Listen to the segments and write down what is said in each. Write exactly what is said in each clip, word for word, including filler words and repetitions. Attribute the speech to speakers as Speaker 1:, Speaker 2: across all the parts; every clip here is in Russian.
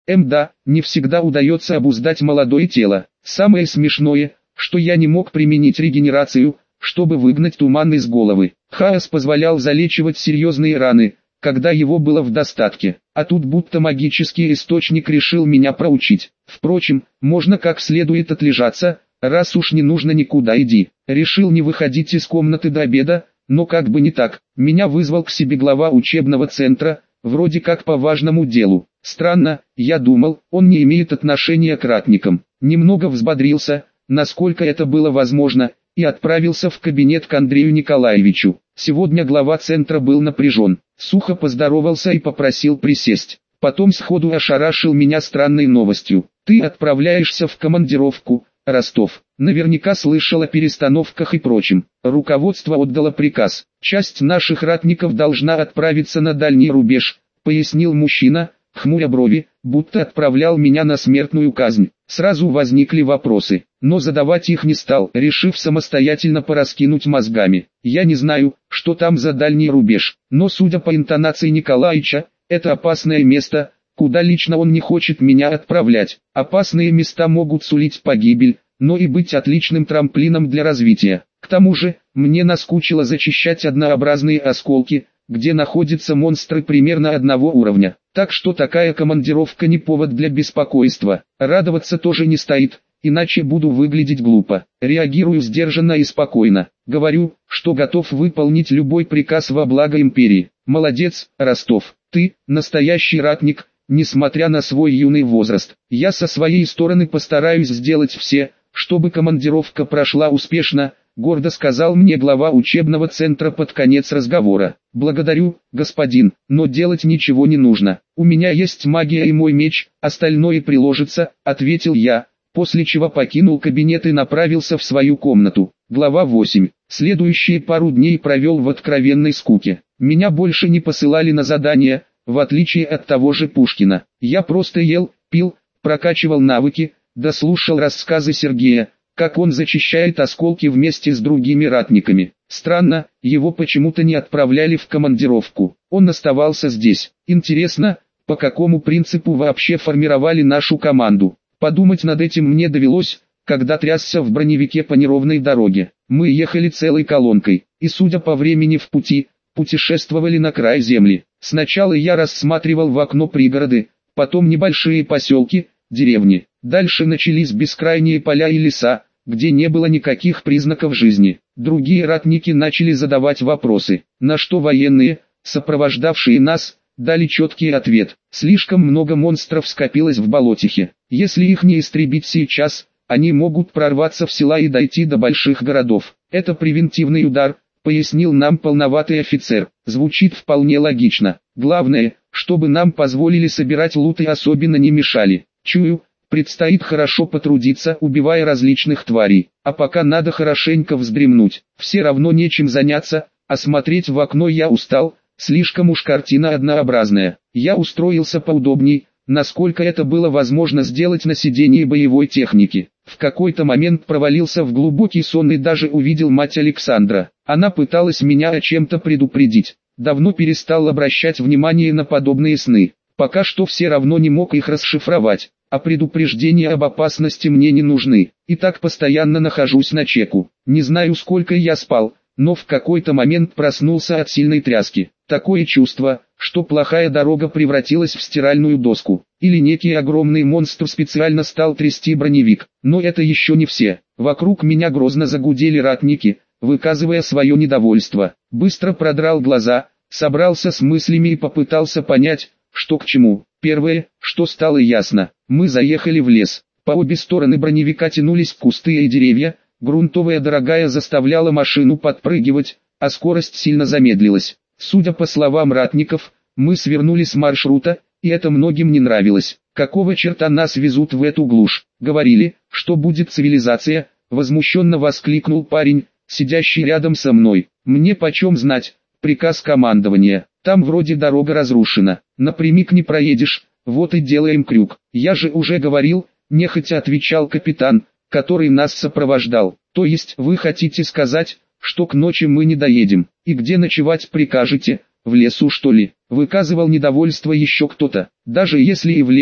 Speaker 1: Мда, не всегда удается обуздать молодое тело. Самое смешное, что я не мог применить регенерацию, чтобы выгнать туман из головы. Хаос позволял залечивать серьезные раны, когда его было в достатке, а тут будто магический источник решил меня проучить. Впрочем, можно как следует отлежаться, раз уж не нужно никуда иди. Решил не выходить из комнаты до обеда, но как бы не так, меня вызвал к себе глава учебного центра, вроде как по важному делу. Странно, я думал, он не имеет отношения к ратникам. Немного взбодрился, насколько это было возможно, и отправился в кабинет к Андрею Николаевичу. Сегодня глава центра был напряжен, сухо поздоровался и попросил присесть. Потом сходу ошарашил меня странной новостью. Ты отправляешься в командировку, Ростов. Наверняка слышал о перестановках и прочем. Руководство отдало приказ. Часть наших ратников должна отправиться на дальний рубеж, пояснил мужчина, хмуря брови, будто отправлял меня на смертную казнь. Сразу возникли вопросы, но задавать их не стал, решив самостоятельно пораскинуть мозгами. Я не знаю, что там за дальний рубеж, но судя по интонации Николаича, это опасное место, куда лично он не хочет меня отправлять. Опасные места могут сулить погибель, но и быть отличным трамплином для развития. К тому же, мне наскучило зачищать однообразные осколки, где находятся монстры примерно одного уровня. Так что такая командировка не повод для беспокойства. Радоваться тоже не стоит, иначе буду выглядеть глупо. Реагирую сдержанно и спокойно. Говорю, что готов выполнить любой приказ во благо империи. Молодец, Ростов. Ты, настоящий ратник, несмотря на свой юный возраст. Я со своей стороны постараюсь сделать все, чтобы командировка прошла успешно, гордо сказал мне глава учебного центра под конец разговора. Благодарю, господин, но делать ничего не нужно. У меня есть магия и мой меч, остальное приложится, ответил я, после чего покинул кабинет и направился в свою комнату. Глава восемь. Следующие пару дней провел в откровенной скуке. Меня больше не посылали на задания, в отличие от того же Пушкина. Я просто ел, пил, прокачивал навыки, дослушал рассказы Сергея, как он зачищает осколки вместе с другими ратниками. Странно, его почему-то не отправляли в командировку. Он оставался здесь. Интересно, по какому принципу вообще формировали нашу команду? Подумать над этим мне довелось, когда трясся в броневике по неровной дороге. Мы ехали целой колонкой, и судя по времени в пути, путешествовали на край земли. Сначала я рассматривал в окно пригороды, потом небольшие поселки, деревни. Дальше начались бескрайние поля и леса, где не было никаких признаков жизни. Другие ратники начали задавать вопросы, на что военные, сопровождавшие нас, дали четкий ответ. Слишком много монстров скопилось в болотихе. Если их не истребить сейчас, они могут прорваться в села и дойти до больших городов. Это превентивный удар, пояснил нам полноватый офицер. Звучит вполне логично. Главное, чтобы нам позволили собирать лут и особенно не мешали. Чую, предстоит хорошо потрудиться, убивая различных тварей. А пока надо хорошенько вздремнуть. Все равно нечем заняться, а смотреть в окно я устал, слишком уж картина однообразная. Я устроился поудобней, насколько это было возможно сделать на сидении боевой техники. В какой-то момент провалился в глубокий сон и даже увидел мать Александра. Она пыталась меня о чем-то предупредить. Давно перестал обращать внимание на подобные сны. Пока что все равно не мог их расшифровать. А предупреждения об опасности мне не нужны. И так постоянно нахожусь на чеку. Не знаю, сколько я спал, но в какой-то момент проснулся от сильной тряски. Такое чувство, что плохая дорога превратилась в стиральную доску. Или некий огромный монстр специально стал трясти броневик. Но это еще не все. Вокруг меня грозно загудели ратники, выказывая свое недовольство. Быстро продрал глаза, собрался с мыслями и попытался понять, что к чему. Первое, что стало ясно, мы заехали в лес. По обе стороны броневика тянулись кусты и деревья, грунтовая дорогая заставляла машину подпрыгивать, а скорость сильно замедлилась. Судя по словам ратников, мы свернули с маршрута, и это многим не нравилось. Какого черта нас везут в эту глушь? Говорили, что будет цивилизация, возмущенно воскликнул парень, сидящий рядом со мной. Мне почем знать, приказ командования. Там вроде дорога разрушена, напрямик не проедешь, вот и делаем крюк. Я же уже говорил, нехотя отвечал капитан, который нас сопровождал. То есть вы хотите сказать, что к ночи мы не доедем, и где ночевать прикажете, в лесу что ли? Выказывал недовольство еще кто-то. Даже если и в лесу,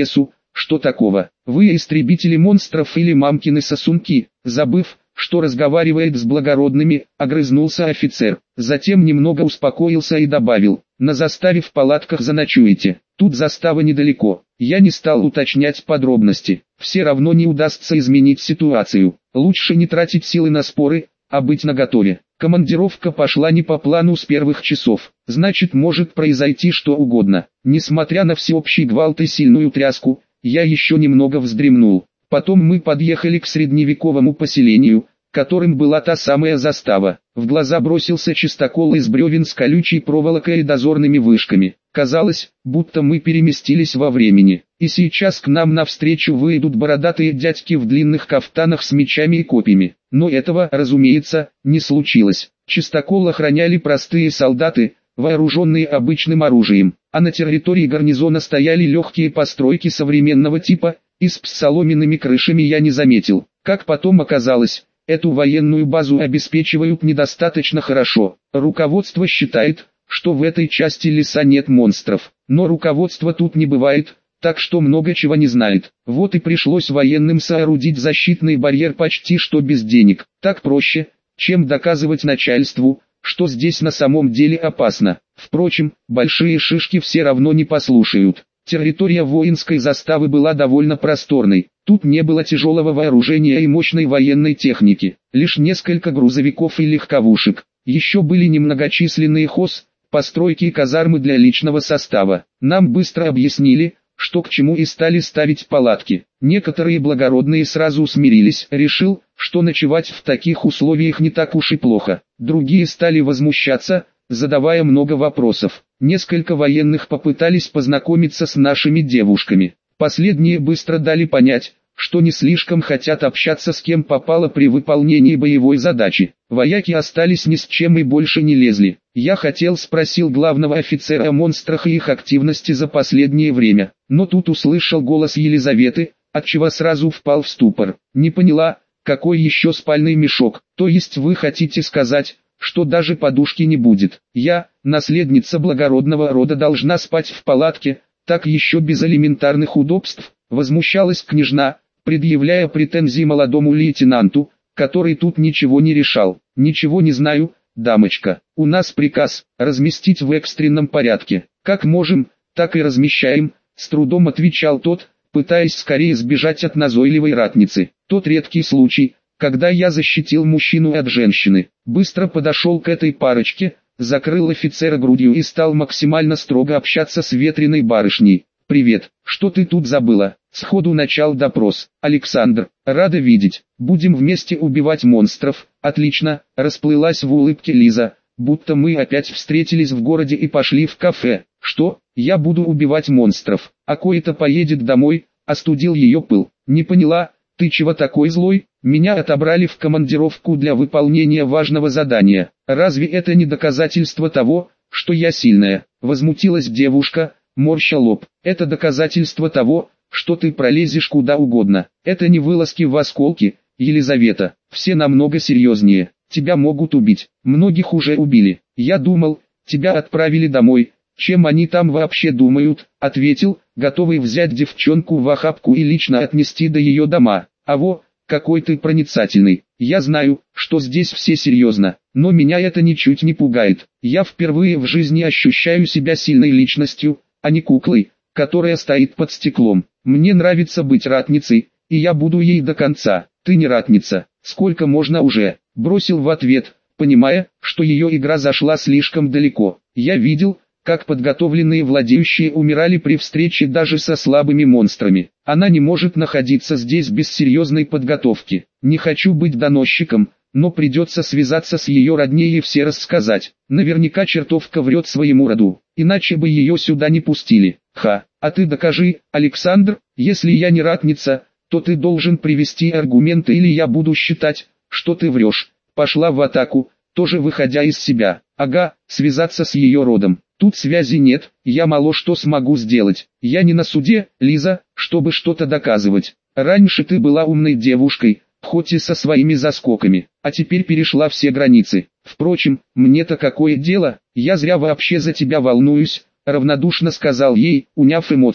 Speaker 1: что такого? Вы истребители монстров или мамкины сосунки? Забыв, что разговаривает с благородными, огрызнулся офицер. Затем немного успокоился и добавил: на заставе в палатках заночуете. Тут застава недалеко. Я не стал уточнять подробности. Все равно не удастся изменить ситуацию. Лучше не тратить силы на споры, а быть наготове. Командировка пошла не по плану с первых часов. Значит, может произойти что угодно. Несмотря на всеобщий гвалт и сильную тряску, я еще немного вздремнул. Потом мы подъехали к средневековому поселению, которым была та самая застава. В глаза бросился чистокол из бревен с колючей проволокой и дозорными вышками. Казалось, будто мы переместились во времени, и сейчас к нам навстречу выйдут бородатые дядьки в длинных кафтанах с мечами и копьями. Но этого, разумеется, не случилось. Чистокол охраняли простые солдаты, вооруженные обычным оружием, а на территории гарнизона стояли легкие постройки современного типа, из с соломенными крышами я не заметил. Как потом оказалось, эту военную базу обеспечивают недостаточно хорошо. Руководство считает, что в этой части леса нет монстров, но руководство тут не бывает, так что много чего не знает. Вот и пришлось военным соорудить защитный барьер почти что без денег. Так проще, чем доказывать начальству, что здесь на самом деле опасно. Впрочем, большие шишки все равно не послушают. Территория воинской заставы была довольно просторной. Тут не было тяжелого вооружения и мощной военной техники, лишь несколько грузовиков и легковушек. Еще были немногочисленные хоз, постройки и казармы для личного состава. Нам быстро объяснили, что к чему, и стали ставить палатки. Некоторые благородные сразу смирились, решил, что ночевать в таких условиях не так уж и плохо. Другие стали возмущаться, задавая много вопросов. Несколько военных попытались познакомиться с нашими девушками. Последние быстро дали понять, что не слишком хотят общаться с кем попало при выполнении боевой задачи. Вояки остались ни с чем и больше не лезли. Я хотел спросил главного офицера о монстрах и их активности за последнее время, но тут услышал голос Елизаветы, отчего сразу впал в ступор. Не поняла, какой еще спальный мешок? То есть вы хотите сказать, что даже подушки не будет? Я, наследница благородного рода, должна спать в палатке, так еще без элементарных удобств? Возмущалась княжна, предъявляя претензии молодому лейтенанту, который тут ничего не решал. Ничего не знаю, дамочка. У нас приказ разместить в экстренном порядке. Как можем, так и размещаем, с трудом отвечал тот, пытаясь скорее сбежать от назойливой ратницы. Тот редкий случай, когда я защитил мужчину от женщины. Быстро подошел к этой парочке, закрыл офицера грудью и стал максимально строго общаться с ветреной барышней. «Привет, что ты тут забыла?» Сходу начал допрос. «Александр, рада видеть. Будем вместе убивать монстров». «Отлично», расплылась в улыбке Лиза, будто мы опять встретились в городе и пошли в кафе. «Что, я буду убивать монстров, а кое-то поедет домой?» Остудил ее пыл. «Не поняла, ты чего такой злой? Меня отобрали в командировку для выполнения важного задания. Разве это не доказательство того, что я сильная?» Возмутилась девушка, морща лоб. «Это доказательство того, что ты пролезешь куда угодно. Это не вылазки в осколки, Елизавета. Все намного серьезнее. Тебя могут убить. Многих уже убили. Я думал, тебя отправили домой. Чем они там вообще думают?» Ответил, готовый взять девчонку в охапку и лично отнести до ее дома. «А во, какой ты проницательный. Я знаю, что здесь все серьезно, но меня это ничуть не пугает. Я впервые в жизни ощущаю себя сильной личностью, а не куклой, которая стоит под стеклом. Мне нравится быть ратницей, и я буду ей до конца». «Ты не ратница, сколько можно уже?» Бросил в ответ, понимая, что ее игра зашла слишком далеко. «Я видел, как подготовленные владеющие умирали при встрече даже со слабыми монстрами. Она не может находиться здесь без серьезной подготовки. Не хочу быть доносчиком, но придется связаться с ее родней и все рассказать. Наверняка чертовка врет своему роду, иначе бы ее сюда не пустили. Ха, а ты докажи, Александр, если я не ратница, то ты должен привести аргументы, или я буду считать, что ты врешь». Пошла в атаку, тоже выходя из себя. «Ага, связаться с ее родом. Тут связи нет, я мало что смогу сделать. Я не на суде, Лиза, чтобы что-то доказывать. Раньше ты была умной девушкой, хоть и со своими заскоками, а теперь перешла все границы. Впрочем, мне-то какое дело, я зря вообще за тебя волнуюсь», равнодушно сказал ей, уняв эмоции.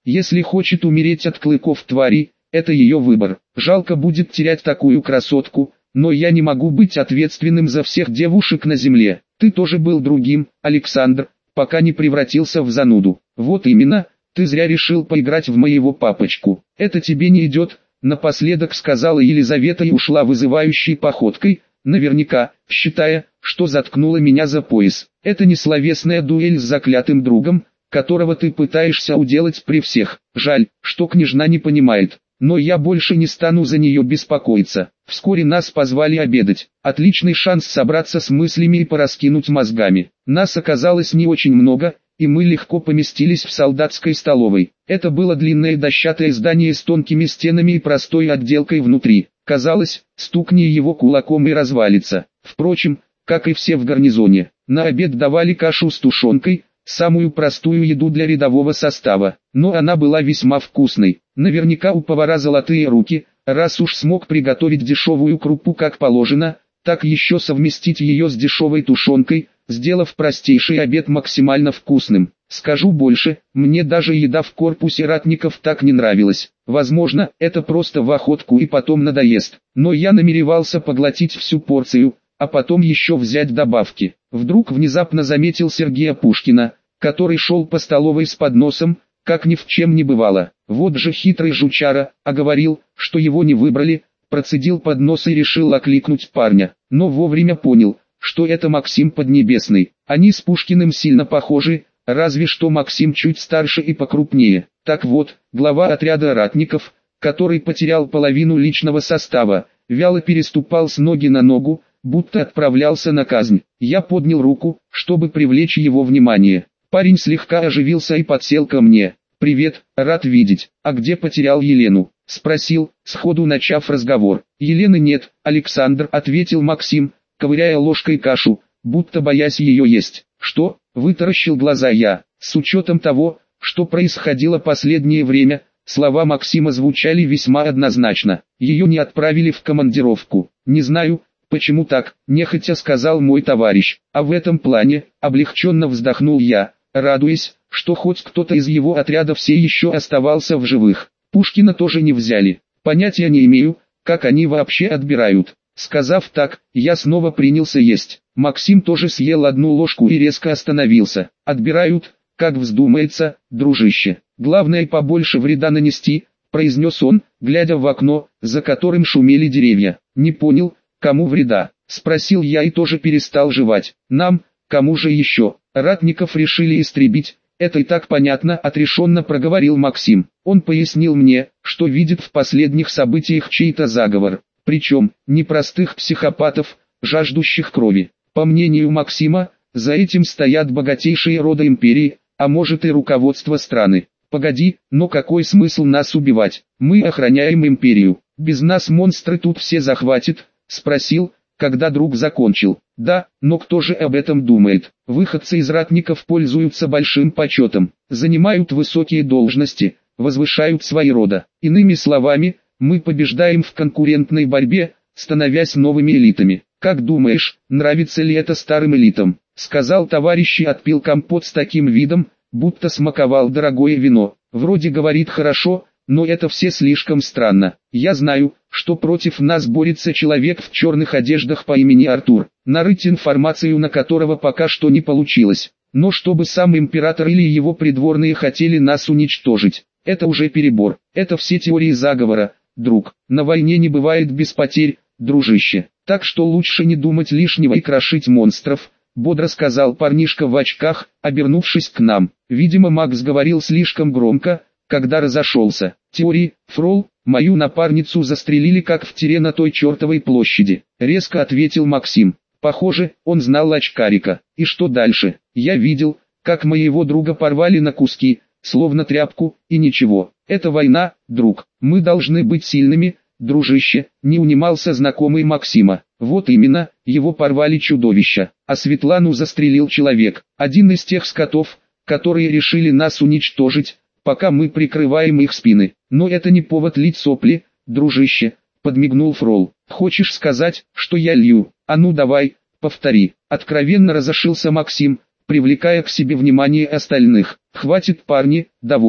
Speaker 1: Если хочет умереть от клыков твари, это ее выбор. Жалко будет терять такую красотку, но я не могу быть ответственным за всех девушек на земле. Ты тоже был другим, Александр, пока не превратился в зануду. Вот именно, ты зря решил поиграть в моего папочку. Это тебе не идет, напоследок сказала Елизавета и ушла вызывающей походкой, наверняка, считая, что заткнула меня за пояс. Это не словесная дуэль с заклятым другом, которого ты пытаешься уделать при всех. Жаль, что княжна не понимает. Но я больше не стану за нее беспокоиться. Вскоре нас позвали обедать. Отличный шанс собраться с мыслями и пораскинуть мозгами. Нас оказалось не очень много, и мы легко поместились в солдатской столовой. Это было длинное дощатое здание с тонкими стенами и простой отделкой внутри. Казалось, стукни его кулаком и развалится. Впрочем, как и все в гарнизоне, на обед давали кашу с тушенкой, самую простую еду для рядового состава, но она была весьма вкусной. Наверняка у повара золотые руки, раз уж смог приготовить дешевую крупу как положено, так еще совместить ее с дешевой тушенкой, сделав простейший обед максимально вкусным. Скажу больше, мне даже еда в корпусе ратников так не нравилась. Возможно, это просто в охотку и потом надоест, но я намеревался поглотить всю порцию, а потом еще взять добавки. Вдруг внезапно заметил Сергея Пушкина, который шел по столовой с подносом, как ни в чем не бывало. Вот же хитрый жучара, а говорил, что его не выбрали, процедил поднос и решил окликнуть парня, но вовремя понял, что это Максим Поднебесный. Они с Пушкиным сильно похожи, разве что Максим чуть старше и покрупнее. Так вот, глава отряда ратников, который потерял половину личного состава, вяло переступал с ноги на ногу, будто отправлялся на казнь. Я поднял руку, чтобы привлечь его внимание. Парень слегка оживился и подсел ко мне. «Привет, рад видеть. А где потерял Елену?» — спросил, сходу начав разговор. «Елены нет, Александр», — ответил Максим, ковыряя ложкой кашу, будто боясь ее есть. «Что?» — вытаращил глаза я. С учетом того, что происходило последнее время, слова Максима звучали весьма однозначно. Ее не отправили в командировку. «Не знаю, почему так», — нехотя сказал мой товарищ. «А в этом плане», — облегченно вздохнул я, радуясь, что хоть кто-то из его отряда все еще оставался в живых. Пушкина тоже не взяли. Понятия не имею, как они вообще отбирают. Сказав так, я снова принялся есть. Максим тоже съел одну ложку и резко остановился. «Отбирают, как вздумается, дружище. Главное побольше вреда нанести», — произнес он, глядя в окно, за которым шумели деревья. «Не понял, кому вреда?» — спросил я и тоже перестал жевать. «Нам, кому же еще? Ратников решили истребить, это и так понятно», — отрешенно проговорил Максим. Он пояснил мне, что видит в последних событиях чей-то заговор, причем, не простых психопатов, жаждущих крови. По мнению Максима, за этим стоят богатейшие рода империи, а может и руководство страны. «Погоди, но какой смысл нас убивать? Мы охраняем империю. Без нас монстры тут все захватят», — спросил, когда друг закончил. «Да, но кто же об этом думает? Выходцы из ратников пользуются большим почетом, занимают высокие должности, возвышают свои рода. Иными словами, мы побеждаем в конкурентной борьбе, становясь новыми элитами. Как думаешь, нравится ли это старым элитам?» — сказал товарищ и отпил компот с таким видом, будто смаковал дорогое вино. «Вроде говорит хорошо, но это все слишком странно. Я знаю, что против нас борется человек в черных одеждах по имени Артур, нарыть информацию на которого пока что не получилось. Но чтобы сам император или его придворные хотели нас уничтожить, это уже перебор. Это все теории заговора, друг. На войне не бывает без потерь, дружище. Так что лучше не думать лишнего и крошить монстров», — бодро сказал парнишка в очках, обернувшись к нам. Видимо, Макс говорил слишком громко, когда разошелся. «Теории, фрол, мою напарницу застрелили как в тире на той чертовой площади», — резко ответил Максим. Похоже, он знал очкарика. «И что дальше? Я видел, как моего друга порвали на куски, словно тряпку, и ничего. Это война, друг. Мы должны быть сильными, дружище», — не унимался знакомый Максима. «Вот именно, его порвали чудовища, а Светлану застрелил человек, один из тех скотов, которые решили нас уничтожить, пока мы прикрываем их спины. Но это не повод лить сопли, дружище», — подмигнул Фрол. «Хочешь сказать, что я лью? А ну давай, повтори». Откровенно разошелся Максим, привлекая к себе внимание остальных. «Хватит, парни, довольно.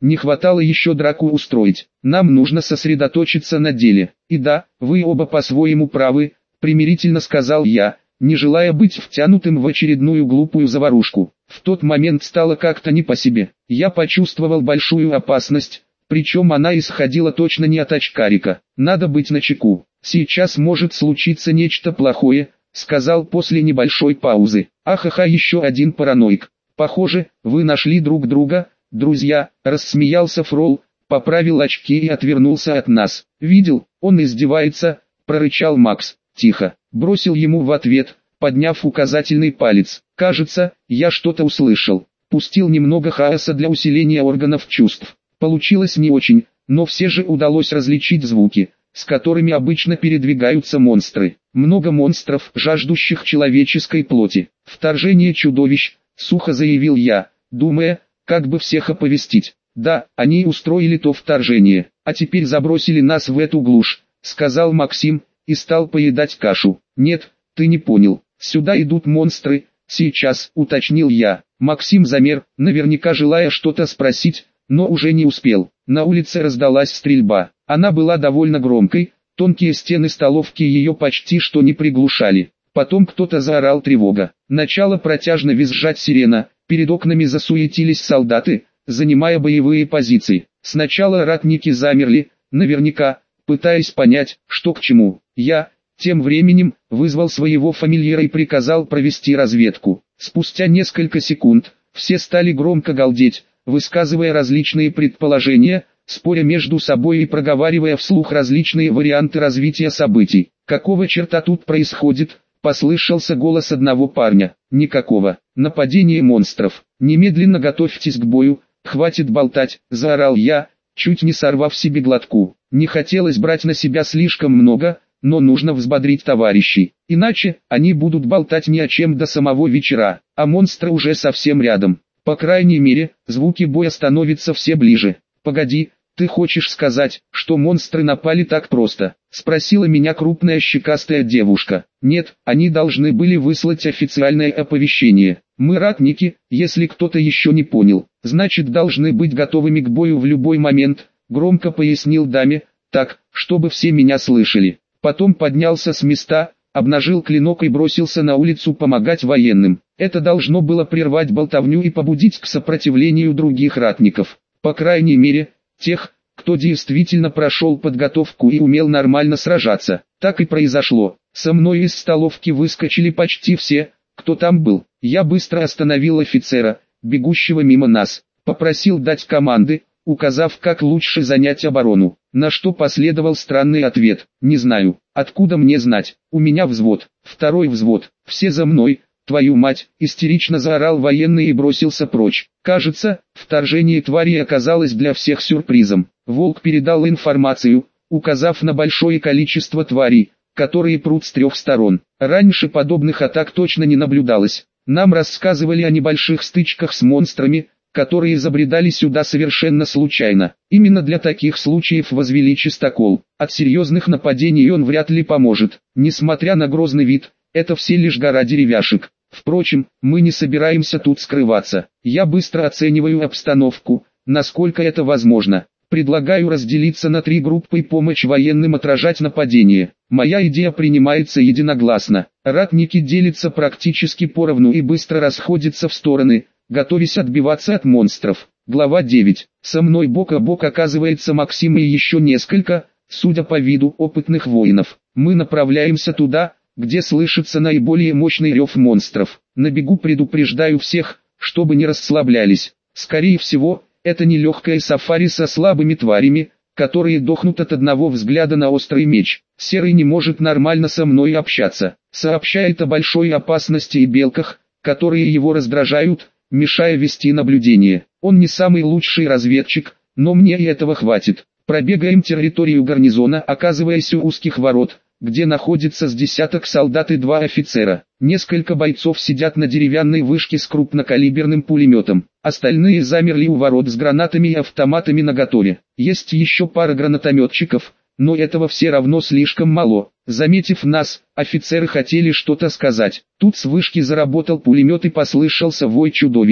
Speaker 1: Не хватало еще драку устроить. Нам нужно сосредоточиться на деле. И да, вы оба по-своему правы, примирительно сказал я, не желая быть втянутым в очередную глупую заварушку. В тот момент стало как-то не по себе. Я почувствовал большую опасность, причем она исходила точно не от очкарика. Надо быть начеку. Сейчас может случиться нечто плохое, сказал после небольшой паузы. Ахаха, еще один параноик. Похоже, вы нашли друг друга, друзья, рассмеялся Фрол, поправил очки и отвернулся от нас. Видел, он издевается, прорычал Макс. Тихо, бросил ему в ответ, подняв указательный палец. Кажется, я что-то услышал. Пустил немного хаоса для усиления органов чувств. Получилось не очень, но все же удалось различить звуки, с которыми обычно передвигаются монстры. Много монстров, жаждущих человеческой плоти. Вторжение чудовищ, сухо заявил я, думая, как бы всех оповестить. Да, они устроили то вторжение, а теперь забросили нас в эту глушь, сказал Максим, и стал поедать кашу. Нет, ты не понял, сюда идут монстры, сейчас, уточнил я. Максим замер, наверняка желая что-то спросить, но уже не успел. На улице раздалась стрельба, она была довольно громкой, тонкие стены столовки ее почти что не приглушали. Потом кто-то заорал тревога. Начало протяжно визжать сирена, перед окнами засуетились солдаты, занимая боевые позиции. Сначала ратники замерли, наверняка, пытаясь понять, что к чему. Я, тем временем, вызвал своего фамильяра и приказал провести разведку. Спустя несколько секунд, все стали громко галдеть, высказывая различные предположения, споря между собой и проговаривая вслух различные варианты развития событий. «Какого черта тут происходит?» — послышался голос одного парня. «Никакого. Нападение монстров. Немедленно готовьтесь к бою, хватит болтать», — заорал я, чуть не сорвав себе глотку. Не хотелось брать на себя слишком много, но нужно взбодрить товарищей, иначе они будут болтать ни о чем до самого вечера, а монстры уже совсем рядом. По крайней мере, звуки боя становятся все ближе. «Погоди, ты хочешь сказать, что монстры напали так просто?» — спросила меня крупная щекастая девушка. «Нет, они должны были выслать официальное оповещение. Мы ратники, если кто-то еще не понял, значит должны быть готовыми к бою в любой момент», — громко пояснил даме, так, чтобы все меня слышали. Потом поднялся с места, обнажил клинок и бросился на улицу помогать военным. Это должно было прервать болтовню и побудить к сопротивлению других ратников. По крайней мере, тех, кто действительно прошел подготовку и умел нормально сражаться. Так и произошло. Со мной из столовки выскочили почти все, кто там был. Я быстро остановил офицера, бегущего мимо нас. Попросил дать команды, указав, как лучше занять оборону. На что последовал странный ответ: «Не знаю, откуда мне знать, у меня взвод, второй взвод, все за мной, твою мать!» — истерично заорал военный и бросился прочь. Кажется, вторжение твари оказалось для всех сюрпризом. Волк передал информацию, указав на большое количество тварей, которые прут с трех сторон. Раньше подобных атак точно не наблюдалось. Нам рассказывали о небольших стычках с монстрами, которые забредали сюда совершенно случайно. Именно для таких случаев возвели чистокол. От серьезных нападений он вряд ли поможет. Несмотря на грозный вид, это все лишь гора деревяшек. Впрочем, мы не собираемся тут скрываться. Я быстро оцениваю обстановку, насколько это возможно. Предлагаю разделиться на три группы и помочь военным отражать нападение. Моя идея принимается единогласно. Ратники делятся практически поровну и быстро расходятся в стороны, готовясь отбиваться от монстров. Глава девять. Со мной бок о бок оказывается Максим и еще несколько, судя по виду, опытных воинов. Мы направляемся туда, где слышится наиболее мощный рев монстров. На бегу предупреждаю всех, чтобы не расслаблялись. Скорее всего, это не легкое сафари со слабыми тварями, которые дохнут от одного взгляда на острый меч. Серый не может нормально со мной общаться. Сообщает о большой опасности и белках, которые его раздражают, мешая вести наблюдение. Он не самый лучший разведчик, но мне и этого хватит. Пробегаем территорию гарнизона, оказываясь у узких ворот, где находится с десяток солдат и два офицера. Несколько бойцов сидят на деревянной вышке с крупнокалиберным пулеметом. Остальные замерли у ворот с гранатами и автоматами наготове. Есть еще пара гранатометчиков, но этого все равно слишком мало. Заметив нас, офицеры хотели что-то сказать. Тут с вышки заработал пулемет и послышался вой чудовищ,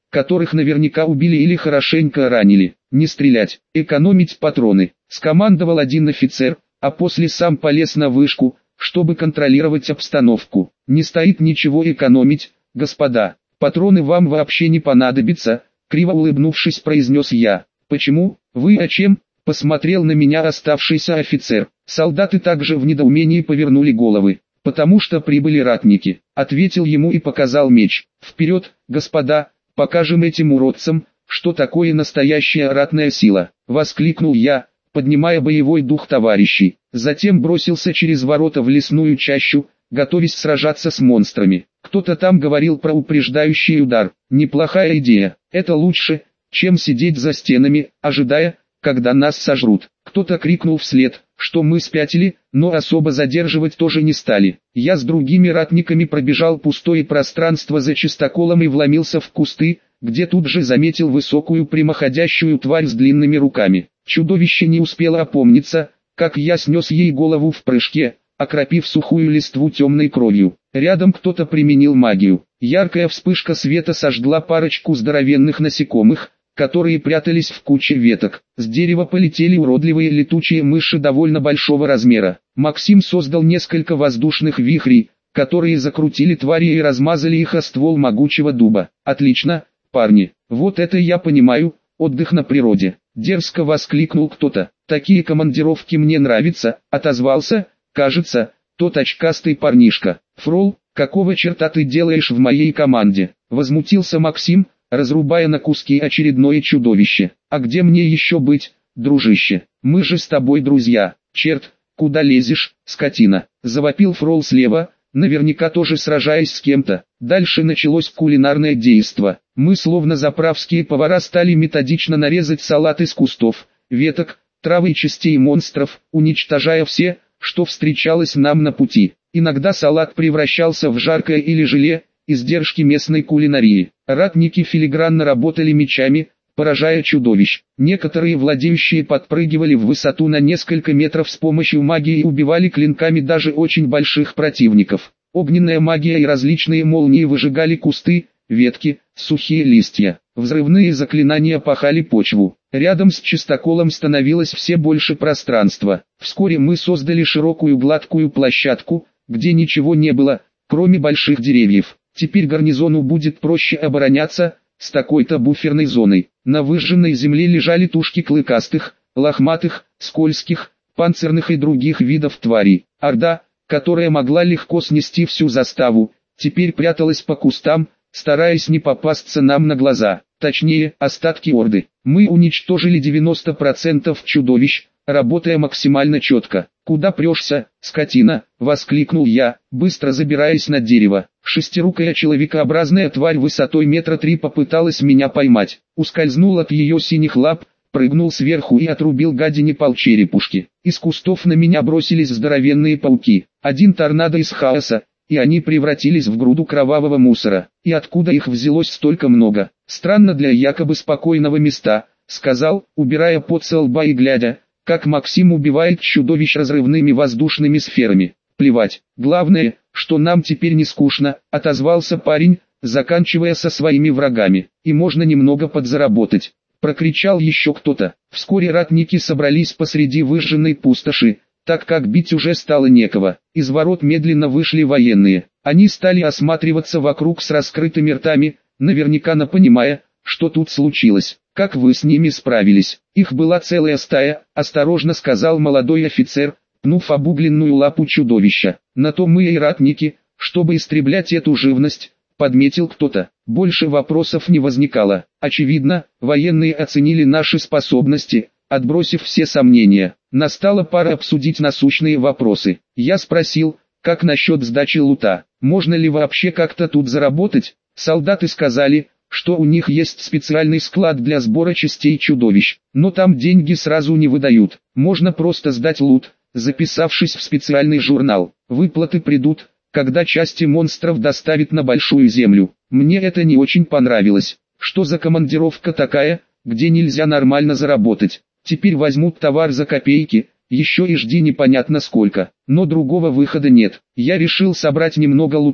Speaker 1: которых наверняка убили или хорошенько ранили. Не стрелять, экономить патроны, скомандовал один офицер, а после сам полез на вышку, чтобы контролировать обстановку. Не стоит ничего экономить, господа, патроны вам вообще не понадобятся, криво улыбнувшись произнес я. Почему, вы о чем? Посмотрел на меня оставшийся офицер. Солдаты также в недоумении повернули головы. «Потому что прибыли ратники», — ответил ему и показал меч. «Вперед, господа, покажем этим уродцам, что такое настоящая ратная сила», — воскликнул я, поднимая боевой дух товарищей. Затем бросился через ворота в лесную чащу, готовясь сражаться с монстрами. Кто-то там говорил про упреждающий удар. Неплохая идея. Это лучше, чем сидеть за стенами, ожидая, когда нас сожрут. Кто-то крикнул вслед, что мы спятили, но особо задерживать тоже не стали. Я с другими ратниками пробежал пустое пространство за чистоколом и вломился в кусты, где тут же заметил высокую прямоходящую тварь с длинными руками. Чудовище не успело опомниться, как я снес ей голову в прыжке, окропив сухую листву темной кровью. Рядом кто-то применил магию. Яркая вспышка света сожгла парочку здоровенных насекомых, которые прятались в куче веток. С дерева полетели уродливые летучие мыши довольно большого размера. Максим создал несколько воздушных вихрей, которые закрутили твари и размазали их о ствол могучего дуба. «Отлично, парни, вот это я понимаю, отдых на природе», — дерзко воскликнул кто-то. «Такие командировки мне нравятся», — отозвался, кажется, тот очкастый парнишка. «Фрол, какого черта ты делаешь в моей команде?» — возмутился Максим, разрубая на куски очередное чудовище. «А где мне еще быть, дружище? Мы же с тобой друзья». «Черт, куда лезешь, скотина?» — завопил Фрол слева, наверняка тоже сражаясь с кем-то. Дальше началось кулинарное действо. Мы словно заправские повара стали методично нарезать салат из кустов, веток, трав и частей монстров, уничтожая все, что встречалось нам на пути. Иногда салат превращался в жаркое или желе, издержки местной кулинарии. Ратники филигранно работали мечами, поражая чудовищ. Некоторые владеющие подпрыгивали в высоту на несколько метров с помощью магии и убивали клинками даже очень больших противников. Огненная магия и различные молнии выжигали кусты, ветки, сухие листья. Взрывные заклинания пахали почву. Рядом с чистоколом становилось все больше пространства. Вскоре мы создали широкую гладкую площадку, где ничего не было, кроме больших деревьев. Теперь гарнизону будет проще обороняться, с такой-то буферной зоной. На выжженной земле лежали тушки клыкастых, лохматых, скользких, панцирных и других видов тварей. Орда, которая могла легко снести всю заставу, теперь пряталась по кустам, стараясь не попасться нам на глаза. Точнее, остатки орды. Мы уничтожили девяносто процентов чудовищ, работая максимально четко. «Куда прешься, скотина?» — воскликнул я, быстро забираясь на дерево. Шестирукая человекообразная тварь высотой метра три попыталась меня поймать. Ускользнул от ее синих лап, прыгнул сверху и отрубил гадине полчерепушки. Из кустов на меня бросились здоровенные пауки. Один торнадо из хаоса, и они превратились в груду кровавого мусора. И откуда их взялось столько много? Странно для якобы спокойного места, сказал, убирая пот со лба и глядя, как Максим убивает чудовищ разрывными воздушными сферами. Плевать, главное, что нам теперь не скучно, отозвался парень, заканчивая со своими врагами. И можно немного подзаработать. Прокричал еще кто-то. Вскоре ратники собрались посреди выжженной пустоши, так как бить уже стало некого. Из ворот медленно вышли военные. Они стали осматриваться вокруг с раскрытыми ртами, наверняка напонимая, что тут случилось. «Как вы с ними справились?» «Их была целая стая», — осторожно сказал молодой офицер, пнув обугленную лапу чудовища. «На то мы и ратники, чтобы истреблять эту живность», — подметил кто-то. Больше вопросов не возникало. Очевидно, военные оценили наши способности, отбросив все сомнения. Настала пора обсудить насущные вопросы. Я спросил, как насчет сдачи лута, можно ли вообще как-то тут заработать? Солдаты сказали, что у них есть специальный склад для сбора частей чудовищ, но там деньги сразу не выдают. Можно просто сдать лут, записавшись в специальный журнал. Выплаты придут, когда части монстров доставят на Большую Землю. Мне это не очень понравилось. Что за командировка такая, где нельзя нормально заработать? Теперь возьмут товар за копейки, еще и жди непонятно сколько. Но другого выхода нет. Я решил собрать немного лута,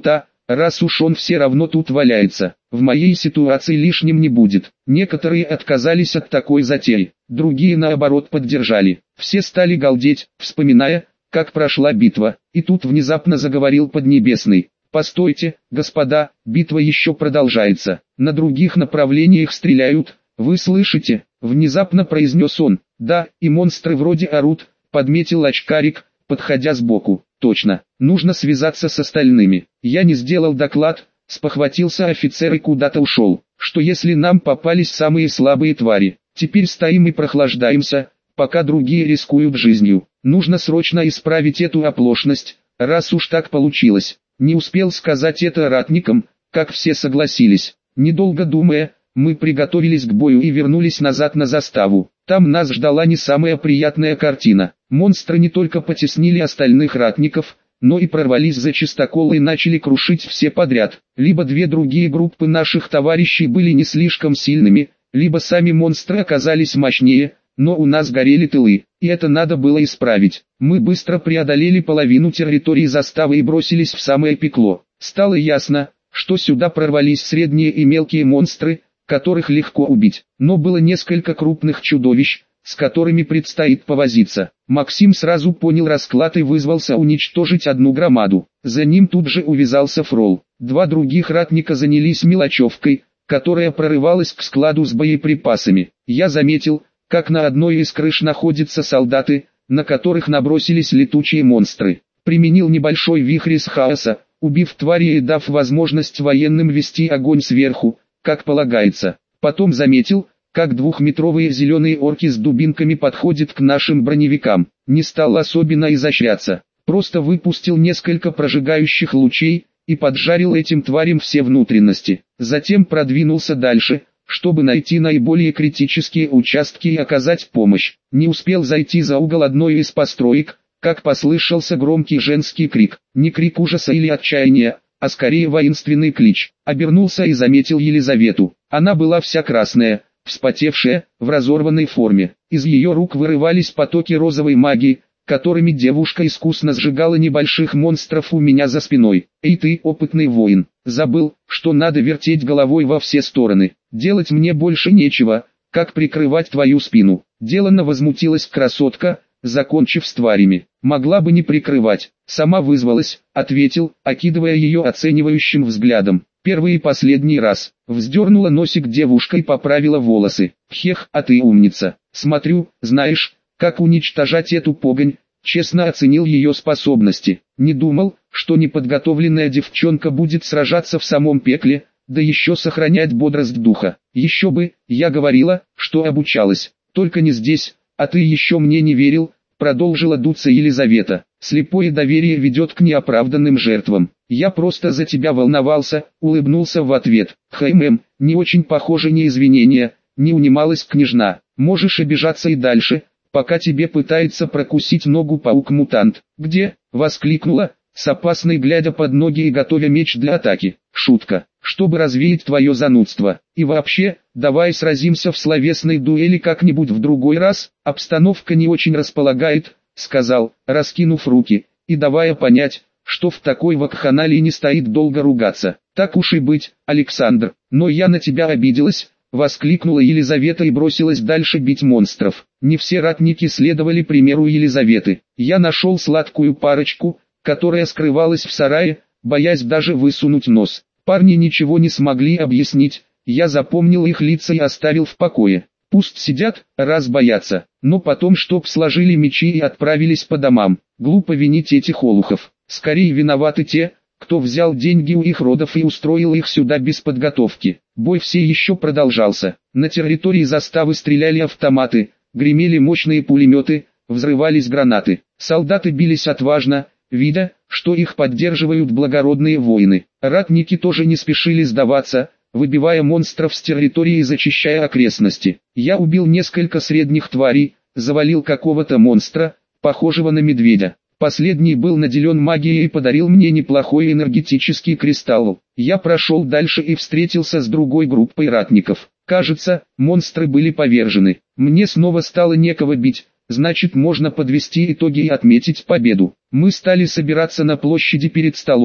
Speaker 1: раз уж он все равно тут валяется, в моей ситуации лишним не будет. Некоторые отказались от такой затеи, другие наоборот поддержали. Все стали галдеть, вспоминая, как прошла битва, и тут внезапно заговорил Поднебесный. «Постойте, господа, битва еще продолжается, на других направлениях стреляют, вы слышите?» Внезапно произнес он. «Да, и монстры вроде орут», подметил очкарик, подходя сбоку. «Точно, нужно связаться с остальными». Я не сделал доклад, спохватился офицер и куда-то ушел. «Что если нам попались самые слабые твари? Теперь стоим и прохлаждаемся, пока другие рискуют жизнью. Нужно срочно исправить эту оплошность, раз уж так получилось». Не успел сказать это ратникам, как все согласились. Недолго думая, мы приготовились к бою и вернулись назад на заставу. Там нас ждала не самая приятная картина. Монстры не только потеснили остальных ратников, но и прорвались за чистокол и начали крушить все подряд. Либо две другие группы наших товарищей были не слишком сильными, либо сами монстры оказались мощнее, но у нас горели тылы, и это надо было исправить. Мы быстро преодолели половину территории заставы и бросились в самое пекло. Стало ясно, что сюда прорвались средние и мелкие монстры, которых легко убить, но было несколько крупных чудовищ, с которыми предстоит повозиться. Максим сразу понял расклад и вызвался уничтожить одну громаду. За ним тут же увязался Фрол. Два других ратника занялись мелочевкой, которая прорывалась к складу с боеприпасами. Я заметил, как на одной из крыш находятся солдаты, на которых набросились летучие монстры. Применил небольшой вихрь из хаоса, убив твари и дав возможность военным вести огонь сверху, как полагается. Потом заметил, как двухметровые зеленые орки с дубинками подходят к нашим броневикам. Не стал особенно изощряться, просто выпустил несколько прожигающих лучей и поджарил этим тварям все внутренности. Затем продвинулся дальше, чтобы найти наиболее критические участки и оказать помощь. Не успел зайти за угол одной из построек, как послышался громкий женский крик. Не крик ужаса или отчаяния, а скорее воинственный клич. Обернулся и заметил Елизавету. Она была вся красная, вспотевшая, в разорванной форме. Из ее рук вырывались потоки розовой магии, которыми девушка искусно сжигала небольших монстров у меня за спиной. «Эй ты, опытный воин, забыл, что надо вертеть головой во все стороны. Делать мне больше нечего, как прикрывать твою спину». Деланно возмутилась красотка, закончив с тварями. «Могла бы не прикрывать, сама вызвалась», ответил, окидывая ее оценивающим взглядом. «Первый и последний раз». Вздернула носик девушка и поправила волосы. «Хех, а ты умница. Смотрю, знаешь, как уничтожать эту погонь», честно оценил ее способности. Не думал, что неподготовленная девчонка будет сражаться в самом пекле, да еще сохранять бодрость духа. Еще бы, я говорила, что обучалась, только не здесь, а ты еще мне не верил, продолжила дуться Елизавета. Слепое доверие ведет к неоправданным жертвам. Я просто за тебя волновался, улыбнулся в ответ. Хэм, не очень похоже на извинения, не унималась княжна. Можешь обижаться и дальше, пока тебе пытается прокусить ногу паук-мутант. «Где?» — воскликнула, с опасной глядя под ноги и готовя меч для атаки. «Шутка, чтобы развеять твое занудство. И вообще, давай сразимся в словесной дуэли как-нибудь в другой раз, обстановка не очень располагает», — сказал, раскинув руки, и давая понять, что в такой вакханалии не стоит долго ругаться. «Так уж и быть, Александр, но я на тебя обиделась», — воскликнула Елизавета и бросилась дальше бить монстров. Не все ратники следовали примеру Елизаветы. Я нашел сладкую парочку, которая скрывалась в сарае, боясь даже высунуть нос. Парни ничего не смогли объяснить, я запомнил их лица и оставил в покое. Пусть сидят, раз боятся, но потом чтоб сложили мечи и отправились по домам. Глупо винить этих олухов. Скорее виноваты те, кто взял деньги у их родов и устроил их сюда без подготовки. Бой все еще продолжался. На территории заставы стреляли автоматы, гремели мощные пулеметы, взрывались гранаты. Солдаты бились отважно, видя, что их поддерживают благородные воины. Ратники тоже не спешили сдаваться, выбивая монстров с территории и зачищая окрестности. Я убил несколько средних тварей, завалил какого-то монстра, похожего на медведя. Последний был наделен магией и подарил мне неплохой энергетический кристалл. Я прошел дальше и встретился с другой группой ратников. Кажется, монстры были повержены. Мне снова стало некого бить, значит можно подвести итоги и отметить победу. Мы стали собираться на площади перед столовой,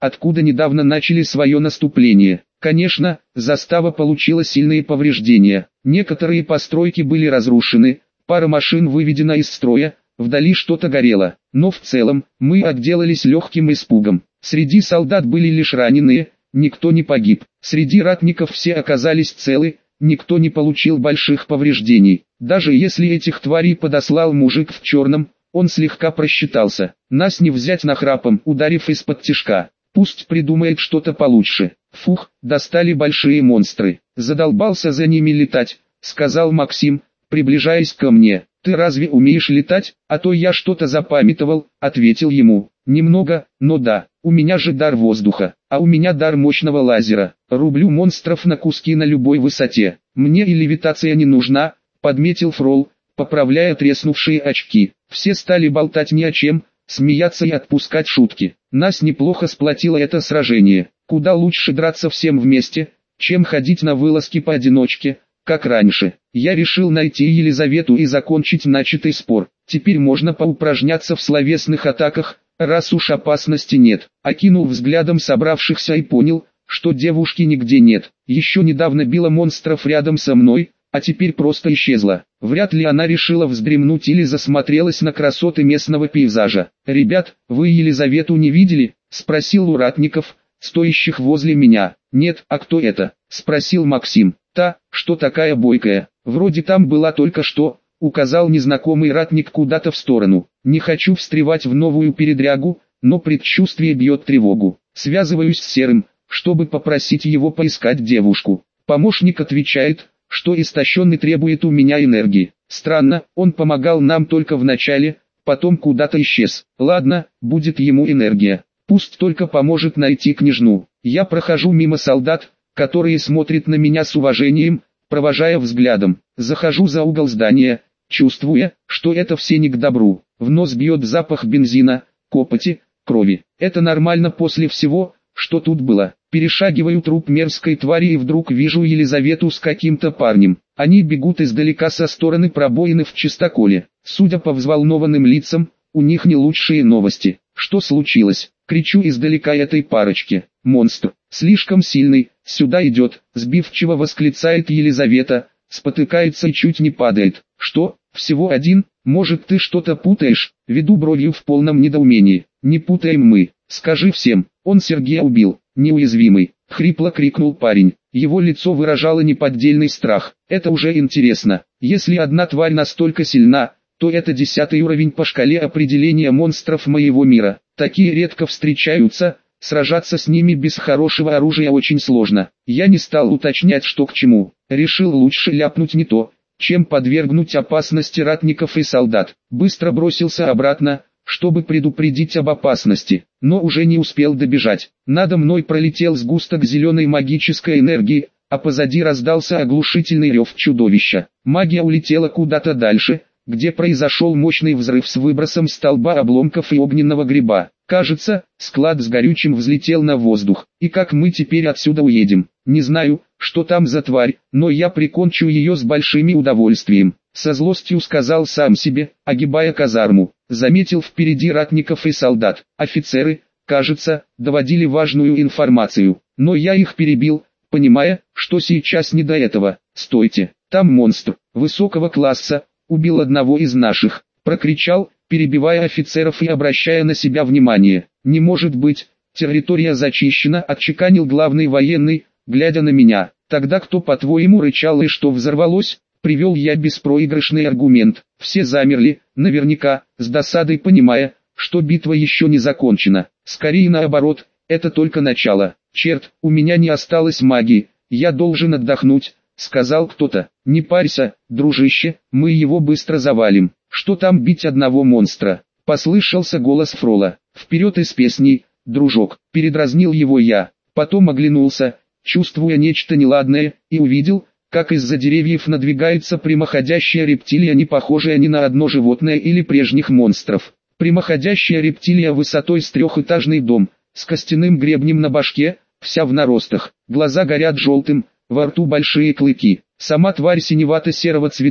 Speaker 1: откуда недавно начали свое наступление. Конечно, застава получила сильные повреждения. Некоторые постройки были разрушены, пара машин выведена из строя, вдали что-то горело. Но в целом, мы отделались легким испугом. Среди солдат были лишь раненые, никто не погиб. Среди ратников все оказались целы, никто не получил больших повреждений. Даже если этих тварей подослал мужик в черном, он слегка просчитался. Нас не взять нахрапом, ударив из-под тишка. Пусть придумает что-то получше. Фух, достали большие монстры. Задолбался за ними летать, сказал Максим, приближаясь ко мне. Ты разве умеешь летать? А то я что-то запамятовал, ответил ему. Немного, но да, у меня же дар воздуха, а у меня дар мощного лазера. Рублю монстров на куски на любой высоте. Мне и левитация не нужна, подметил Фрол, поправляя треснувшие очки. Все стали болтать ни о чем, смеяться и отпускать шутки. Нас неплохо сплотило это сражение. Куда лучше драться всем вместе, чем ходить на вылазки поодиночке, как раньше. Я решил найти Елизавету и закончить начатый спор. Теперь можно поупражняться в словесных атаках, раз уж опасности нет. Окинул взглядом собравшихся и понял, что девушки нигде нет. Еще недавно била монстров рядом со мной, а теперь просто исчезла. Вряд ли она решила вздремнуть или засмотрелась на красоты местного пейзажа. «Ребят, вы Елизавету не видели?» – спросил у ратников, стоящих возле меня. «Нет, а кто это?» – спросил Максим. «Та, что такая бойкая. Вроде там была только что», – указал незнакомый ратник куда-то в сторону. «Не хочу встревать в новую передрягу, но предчувствие бьет тревогу. Связываюсь с Серым, чтобы попросить его поискать девушку». Помощник отвечает, что истощенный требует у меня энергии. Странно, он помогал нам только в начале, потом куда-то исчез. Ладно, будет ему энергия. Пусть только поможет найти княжну. Я прохожу мимо солдат, которые смотрят на меня с уважением, провожая взглядом. Захожу за угол здания, чувствуя, что это все не к добру. В нос бьет запах бензина, копоти, крови. Это нормально после всего, что тут было. Перешагиваю труп мерзкой твари и вдруг вижу Елизавету с каким-то парнем. Они бегут издалека со стороны пробоины в чистоколе. Судя по взволнованным лицам, у них не лучшие новости. Что случилось? Кричу издалека этой парочке. Монстр, слишком сильный, сюда идет, сбивчиво восклицает Елизавета, спотыкается и чуть не падает. Что, всего один? Может, ты что-то путаешь? Веду бровью в полном недоумении. Не путаем мы. Скажи всем, он Сергея убил. Неуязвимый, хрипло крикнул парень. Его лицо выражало неподдельный страх. Это уже интересно. Если одна тварь настолько сильна, то это десятый уровень по шкале определения монстров моего мира. Такие редко встречаются, сражаться с ними без хорошего оружия очень сложно. Я не стал уточнять, что к чему. Решил лучше ляпнуть не то, чем подвергнуть опасности ратников и солдат. Быстро бросился обратно, чтобы предупредить об опасности, но уже не успел добежать. Надо мной пролетел сгусток зеленой магической энергии, а позади раздался оглушительный рев чудовища. Магия улетела куда-то дальше, где произошел мощный взрыв с выбросом столба обломков и огненного гриба. Кажется, склад с горючим взлетел на воздух. И как мы теперь отсюда уедем? Не знаю, что там за тварь, но я прикончу ее с большим удовольствием. Со злостью сказал сам себе, огибая казарму. Заметил впереди ратников и солдат. Офицеры, кажется, доводили важную информацию. Но я их перебил, понимая, что сейчас не до этого. «Стойте, там монстр, высокого класса, убил одного из наших», прокричал, перебивая офицеров и обращая на себя внимание. «Не может быть, территория зачищена», отчеканил главный военный, глядя на меня. «Тогда кто, по-твоему, рычал и что взорвалось?» Привел я беспроигрышный аргумент. Все замерли, наверняка, с досадой понимая, что битва еще не закончена. Скорее наоборот, это только начало. «Черт, у меня не осталось магии, я должен отдохнуть», сказал кто-то. «Не парься, дружище, мы его быстро завалим». «Что там бить одного монстра?» Послышался голос Фрола. «Вперед из песней, дружок», передразнил его я. Потом оглянулся, чувствуя нечто неладное, и увидел, как из-за деревьев надвигается прямоходящая рептилия, не похожая ни на одно животное или прежних монстров. Прямоходящая рептилия высотой с трехэтажный дом, с костяным гребнем на башке, вся в наростах, глаза горят желтым, во рту большие клыки. Сама тварь синевато-серого цвета,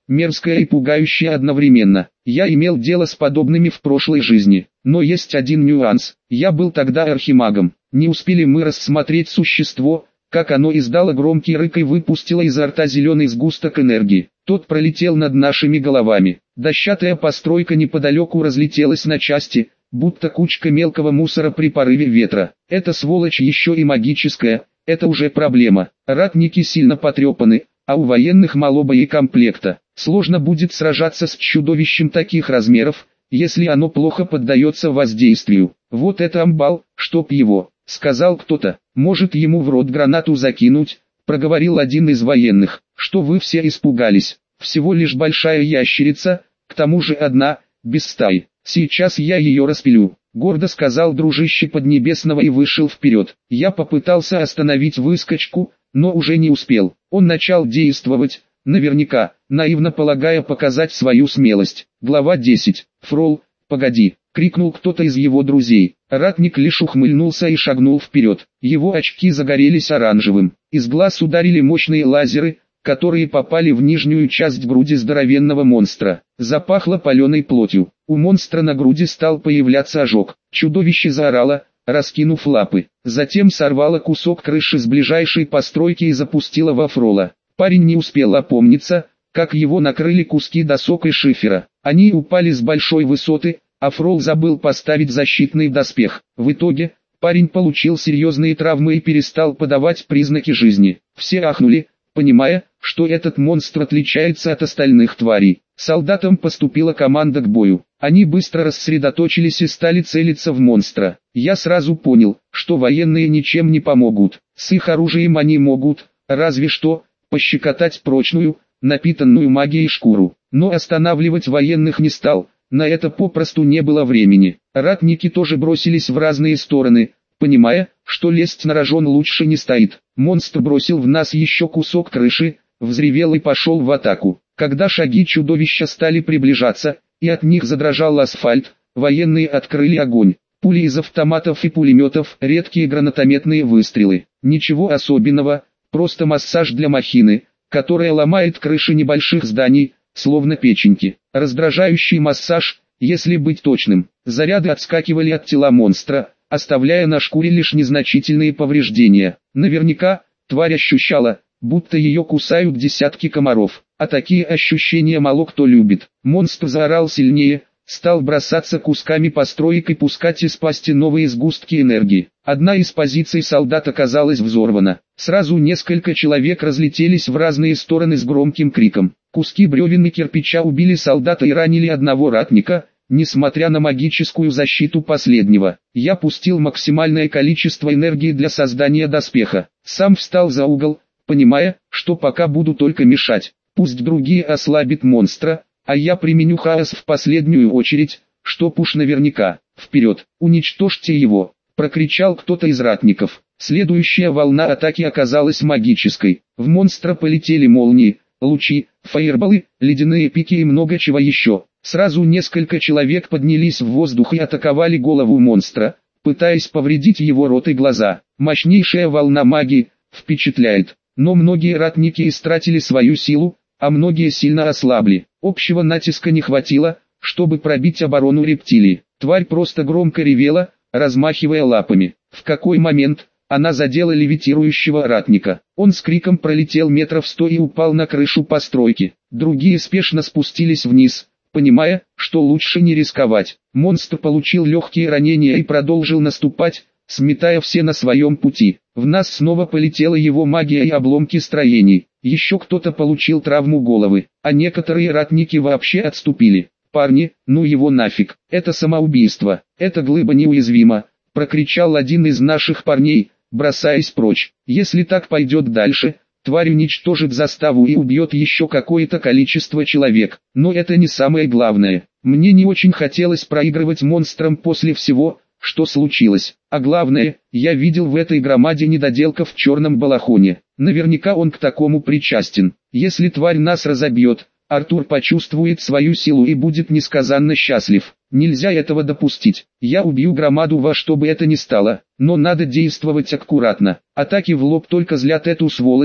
Speaker 1: мерзкое и пугающее одновременно. Я имел дело с подобными в прошлой жизни, но есть один нюанс. Я был тогда архимагом. Не успели мы рассмотреть существо, как оно издало громкий рык и выпустило изо рта зеленый сгусток энергии. Тот пролетел над нашими головами. Дощатая постройка неподалеку разлетелась на части, будто кучка мелкого мусора при порыве ветра. Эта сволочь еще и магическая, это уже проблема. Ратники сильно потрепаны, а у военных мало боекомплекта. Сложно будет сражаться с чудовищем таких размеров, если оно плохо поддается воздействию. Вот это амбал, чтоб его, сказал кто-то. Может ему в рот гранату закинуть, проговорил один из военных. Что вы все испугались? Всего лишь большая ящерица, к тому же одна, без стаи. Сейчас я ее распилю, гордо сказал дружище Поднебесного и вышел вперед. Я попытался остановить выскочку, но уже не успел. Он начал действовать, наверняка, наивно полагая показать свою смелость. Глава десять. Фрол, погоди, крикнул кто-то из его друзей. Ратник лишь ухмыльнулся и шагнул вперед. Его очки загорелись оранжевым. Из глаз ударили мощные лазеры, которые попали в нижнюю часть груди здоровенного монстра. Запахло паленой плотью. У монстра на груди стал появляться ожог. Чудовище заорало, раскинув лапы. Затем сорвало кусок крыши с ближайшей постройки и запустило во Фрола. Парень не успел опомниться, как его накрыли куски досок и шифера. Они упали с большой высоты, а Фрол забыл поставить защитный доспех. В итоге, парень получил серьезные травмы и перестал подавать признаки жизни. Все ахнули, понимая, что этот монстр отличается от остальных тварей. Солдатам поступила команда к бою. Они быстро рассредоточились и стали целиться в монстра. Я сразу понял, что военные ничем не помогут. С их оружием они могут, разве что, пощекотать прочную, напитанную магией шкуру. Но останавливать военных не стал, на это попросту не было времени. Ратники тоже бросились в разные стороны, понимая, что лезть на рожон лучше не стоит. Монстр бросил в нас еще кусок крыши, взревел и пошел в атаку. Когда шаги чудовища стали приближаться, и от них задрожал асфальт, военные открыли огонь. Пули из автоматов и пулеметов, редкие гранатометные выстрелы. Ничего особенного, просто массаж для махины, которая ломает крыши небольших зданий, словно печеньки. Раздражающий массаж, если быть точным. Заряды отскакивали от тела монстра, оставляя на шкуре лишь незначительные повреждения. Наверняка, тварь ощущала, будто ее кусают десятки комаров, а такие ощущения мало кто любит. Монстр заорал сильнее, стал бросаться кусками построек и пускать из пасти новые сгустки энергии. Одна из позиций солдат оказалась взорвана. Сразу несколько человек разлетелись в разные стороны с громким криком. Куски бревен и кирпича убили солдата и ранили одного ратника, несмотря на магическую защиту последнего. Я пустил максимальное количество энергии для создания доспеха. Сам встал за угол, понимая, что пока буду только мешать. Пусть другие ослабят монстра, а я применю хаос в последнюю очередь, чтоб уж наверняка. Вперед, уничтожьте его, прокричал кто-то из ратников. Следующая волна атаки оказалась магической. В монстра полетели молнии, лучи, фаерболы, ледяные пики и много чего еще. Сразу несколько человек поднялись в воздух и атаковали голову монстра, пытаясь повредить его рот и глаза. Мощнейшая волна магии, впечатляет. Но многие ратники истратили свою силу, а многие сильно ослабли. Общего натиска не хватило, чтобы пробить оборону рептилии. Тварь просто громко ревела, размахивая лапами. В какой момент она задела левитирующего ратника. Он с криком пролетел метров сто и упал на крышу постройки. Другие спешно спустились вниз, понимая, что лучше не рисковать. Монстр получил легкие ранения и продолжил наступать, сметая все на своем пути. В нас снова полетела его магия и обломки строений. Еще кто-то получил травму головы, а некоторые ратники вообще отступили. «Парни, ну его нафиг, это самоубийство, эта глыба неуязвима», — прокричал один из наших парней, бросаясь прочь. «Если так пойдет дальше, тварь уничтожит заставу и убьет еще какое-то количество человек. Но это не самое главное. Мне не очень хотелось проигрывать монстрам после всего, что случилось. А главное, я видел в этой громаде недоделка в черном балахоне. Наверняка он к такому причастен. Если тварь нас разобьет, Артур почувствует свою силу и будет несказанно счастлив. Нельзя этого допустить. Я убью громаду во что бы это ни стало, но надо действовать аккуратно. Атаки в лоб только злят эту сволочь,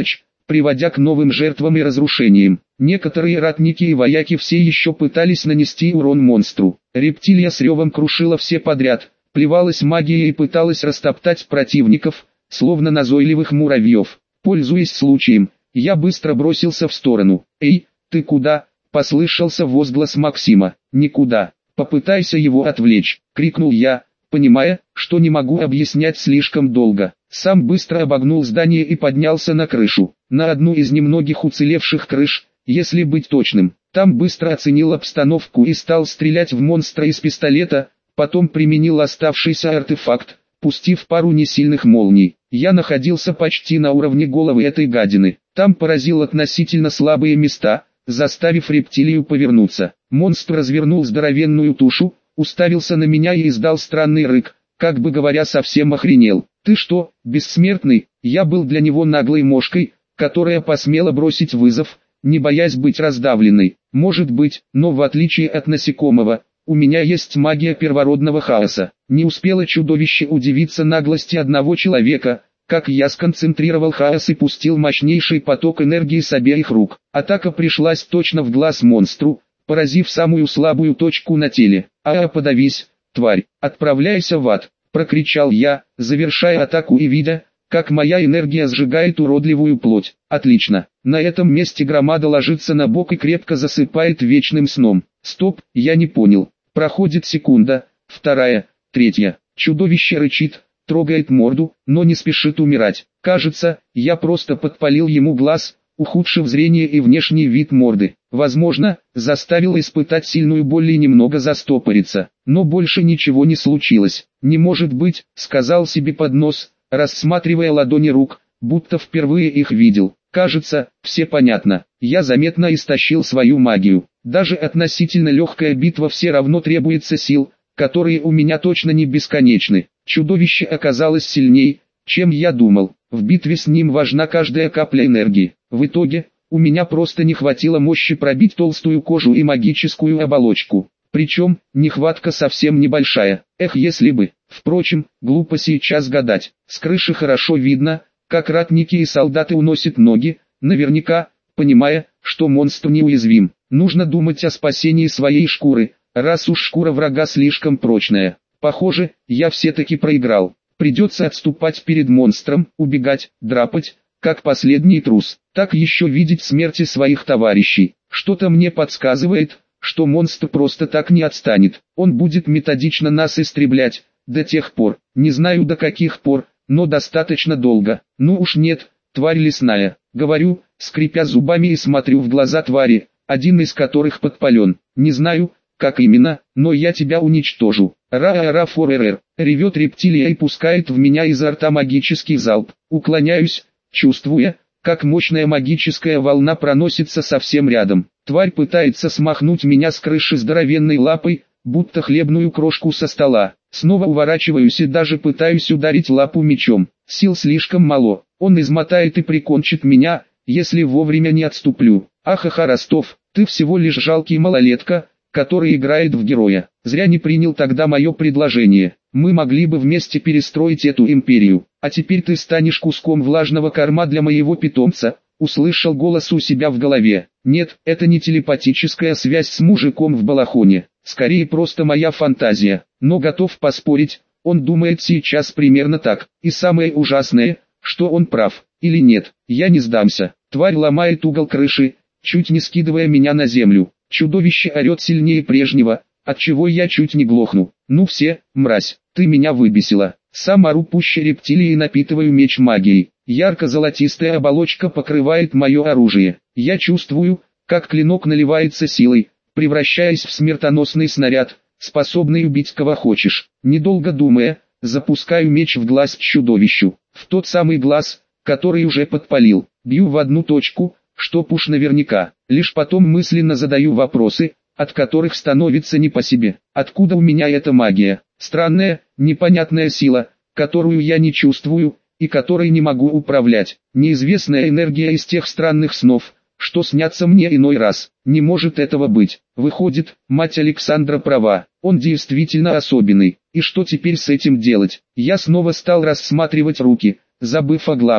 Speaker 1: приводя к новым жертвам и разрушениям. Некоторые ратники и вояки все еще пытались нанести урон монстру. Рептилия с ревом крушила все подряд, плевалась магией и пыталась растоптать противников, словно назойливых муравьев. Пользуясь случаем, я быстро бросился в сторону. «Эй, ты куда?» – послышался возглас Максима. «Никуда. Попытайся его отвлечь», – крикнул я, понимая, что не могу объяснять слишком долго. Сам быстро обогнул здание и поднялся на крышу, на одну из немногих уцелевших крыш, если быть точным. Там быстро оценил обстановку и стал стрелять в монстра из пистолета, потом применил оставшийся артефакт, пустив пару несильных молний. Я находился почти на уровне головы этой гадины. Там поразил относительно слабые места, заставив рептилию повернуться. Монстр развернул здоровенную тушу, уставился на меня и издал странный рык, как бы говоря, совсем охренел. «Ты что, бессмертный?» Я был для него наглой мошкой, которая посмела бросить вызов, не боясь быть раздавленной. Может быть, но в отличие от насекомого, у меня есть магия первородного хаоса. Не успело чудовище удивиться наглости одного человека, как я сконцентрировал хаос и пустил мощнейший поток энергии с обеих рук. Атака пришлась точно в глаз монстру, поразив самую слабую точку на теле. «А, подавись, тварь, отправляйся в ад!» — прокричал я, завершая атаку и видя, как моя энергия сжигает уродливую плоть. Отлично. На этом месте громада ложится на бок и крепко засыпает вечным сном. Стоп, я не понял. Проходит секунда, вторая, третья. Чудовище рычит, трогает морду, но не спешит умирать. Кажется, я просто подпалил ему глаз, ухудшив зрение и внешний вид морды. Возможно, заставил испытать сильную боль и немного застопориться. Но больше ничего не случилось. «Не может быть», — сказал себе под нос, рассматривая ладони рук, будто впервые их видел. Кажется, все понятно. Я заметно истощил свою магию. Даже относительно легкая битва все равно требуется сил, которые у меня точно не бесконечны. Чудовище оказалось сильней, чем я думал. В битве с ним важна каждая капля энергии. В итоге, у меня просто не хватило мощи пробить толстую кожу и магическую оболочку. Причем, нехватка совсем небольшая. Эх, если бы. Впрочем, глупо сейчас гадать. С крыши хорошо видно, как ратники и солдаты уносят ноги, наверняка, понимая, что монстр неуязвим. Нужно думать о спасении своей шкуры, раз уж шкура врага слишком прочная. Похоже, я все-таки проиграл. Придется отступать перед монстром, убегать, драпать, как последний трус. Так еще видеть смерти своих товарищей. Что-то мне подсказывает, что монстр просто так не отстанет. Он будет методично нас истреблять, до тех пор, не знаю до каких пор, но достаточно долго. Ну уж нет, тварь лесная, говорю, скрипя зубами и смотрю в глаза твари, один из которых подпален. Не знаю, как именно, но я тебя уничтожу. Ра-ра-ра-фор-эр-эр, ревет рептилия и пускает в меня изо рта магический залп. Уклоняюсь, чувствуя, как мощная магическая волна проносится совсем рядом. Тварь пытается смахнуть меня с крыши здоровенной лапой, будто хлебную крошку со стола. Снова уворачиваюсь и даже пытаюсь ударить лапу мечом. Сил слишком мало, он измотает и прикончит меня, если вовремя не отступлю. Ахаха, Ростов, ты всего лишь жалкий малолетка, который играет в героя. Зря не принял тогда мое предложение. Мы могли бы вместе перестроить эту империю. А теперь ты станешь куском влажного корма для моего питомца. Услышал голос у себя в голове. Нет, это не телепатическая связь с мужиком в балахоне. Скорее просто моя фантазия. Но готов поспорить, он думает сейчас примерно так. И самое ужасное, что он прав. Или нет, я не сдамся. Тварь ломает угол крыши, чуть не скидывая меня на землю. Чудовище орет сильнее прежнего, отчего я чуть не глохну. Ну все, мразь, ты меня выбесила. Сам ору пуще рептилии и напитываю меч магией. Ярко-золотистая оболочка покрывает мое оружие. Я чувствую, как клинок наливается силой, превращаясь в смертоносный снаряд, способный убить кого хочешь. Недолго думая, запускаю меч в глаз чудовищу. В тот самый глаз, который уже подпалил. Бью в одну точку, чтоб уж наверняка. Лишь потом мысленно задаю вопросы, от которых становится не по себе. Откуда у меня эта магия? Странная, непонятная сила, которую я не чувствую, и которой не могу управлять. Неизвестная энергия из тех странных снов, что снятся мне иной раз. Не может этого быть. Выходит, мать Александра права, он действительно особенный. И что теперь с этим делать? Я снова стал рассматривать руки, забыв о главном.